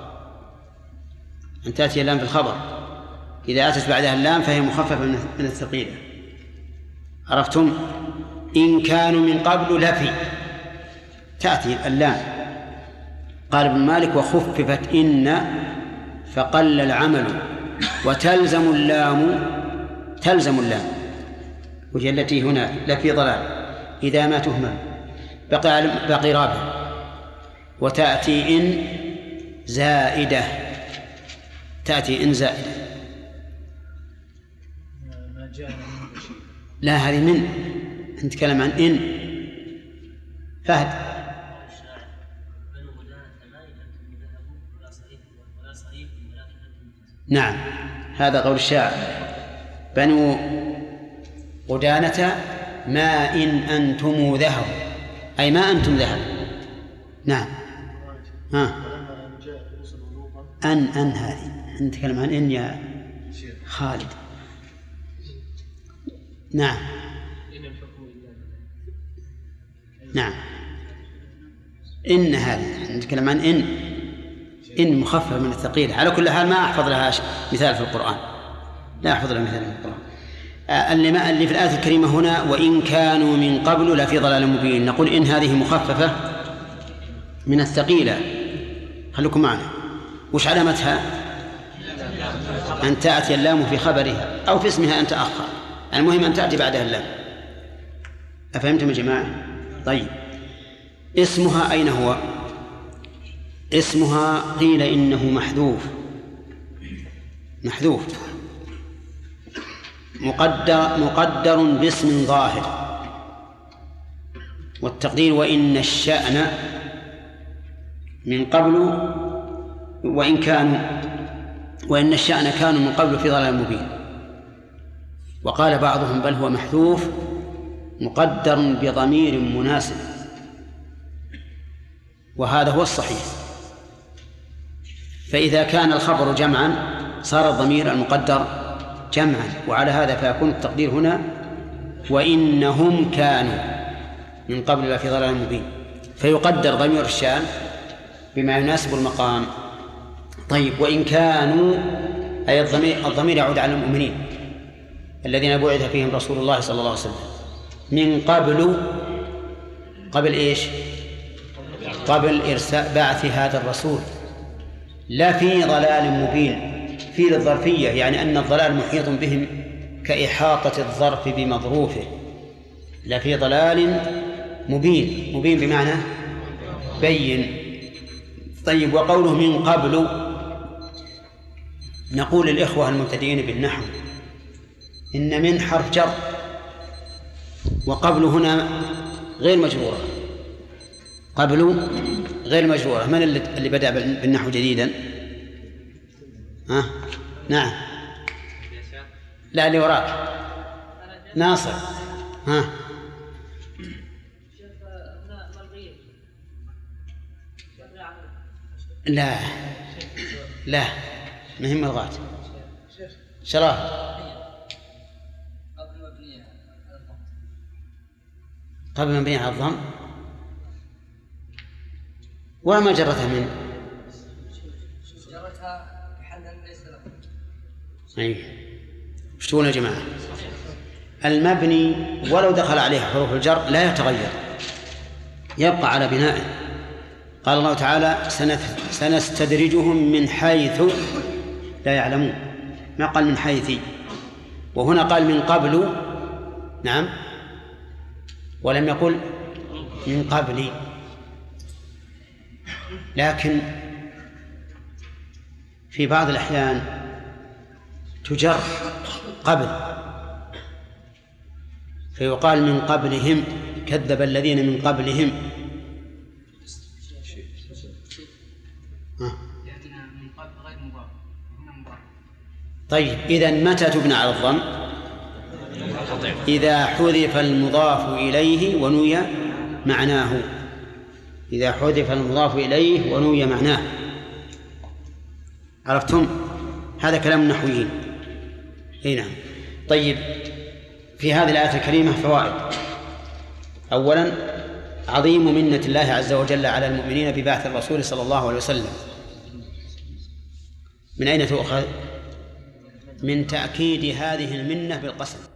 A: أن تأتي اللام في الخبر، إذا أتت بعدها اللام فهي مخففة من الثقيلة. عرفتم؟ إن كانوا من قبل لفي، تأتي اللام. قال ابن مالك وخففت إن فقل العمل وتلزم اللام، تلزم اللام، وهي التي هنا لفي ضلال إذا ما تهمل، بقي رابع. وتأتي إن زائدة، تأتي إن زائدة. لا، هذه من، نتكلم عن إن. فهد. نعم، هذا قول الشاعر: بنو غدانة ما إن أنتم ذهب، أي ما أنتم ذهب. نعم. أن هذه نتكلم عن إن يا خالد. نعم. نعم، إن هذه نتكلم عن إن مخففة من الثقيلة. على كل حال ما أحفظ لها مثال في القرآن، لا أحفظ لها مثال في القرآن. اللي في الآية الكريمة هنا وإن كانوا من قبل لفي ضلال مبين، نقول إن هذه مخففة من الثقيلة. خلوكم معنا. وش علامتها؟ أن تأتي اللام في خبرها أو في اسمها أن تأخر، المهم أن تأتي بعدها اللام. أفهمتم يا جماعة؟ طيب، اسمها أين هو؟ اسمها قيل إنه محذوف مقدر باسم ظاهر، والتقدير وإن الشأن من قبل وإن الشأن كانوا من قبل في ضلال مبين. وقال بعضهم بل هو محذوف مقدر بضمير مناسب، وهذا هو الصحيح. فإذا كان الخبر جمعا صار الضمير المقدر جمعا، وعلى هذا فيكون التقدير هنا وإنهم كانوا من قبل في ضلال مبين، فيقدر ضمير الشأن بما يناسب المقام. طيب، وإن كانوا أي الضمير يعود على المؤمنين الذين بعث فيهم رسول الله صلى الله عليه وسلم من قبل إيش؟ قبل إرساء بعث هذا الرسول، لا في ضلال مبين. في للظرفية، يعني أن الضلال محيط بهم كإحاطة الظرف بمظروفه، لا في ضلال مبين بمعنى بين. طيب، وقوله من قبل، نقول للإخوة المبتدئين بالنحو إن من حرف جر، وقبل هنا غير مجرورة، قبل غير مجرورة. من اللي بدأ بالنحو جديدا؟ نعم، لا، اللي وراك ناصر. لا مهم ملغاة. شراه قبل مبنية على الضم، وما جرتها من شتون يا جماعة؟ المبني ولو دخل عليه حروف الجر لا يتغير، يبقى على بنائه. قال الله تعالى سنستدرجهم من حيث لا يعلمون، ما قال من حيث. وهنا قال من قبل، نعم، ولم يقل من قبل. لكن في بعض الأحيان تجر قبل فيقال من قبلهم، كذب الذين من قبلهم. طيب إذن متى تبنى على الضم؟ إذا حذف المضاف إليه ونوي معناه. إذا حذف المضاف إليه ونوي معناه. عرفتم؟ هذا كلام النحويين. أي نعم. طيب في هذه الآية الكريمة فوائد. أولا عظيم منة الله عز وجل على المؤمنين ببعث الرسول صلى الله عليه وسلم. من أين تؤخذ؟ من تأكيد هذه المنة بالقسم.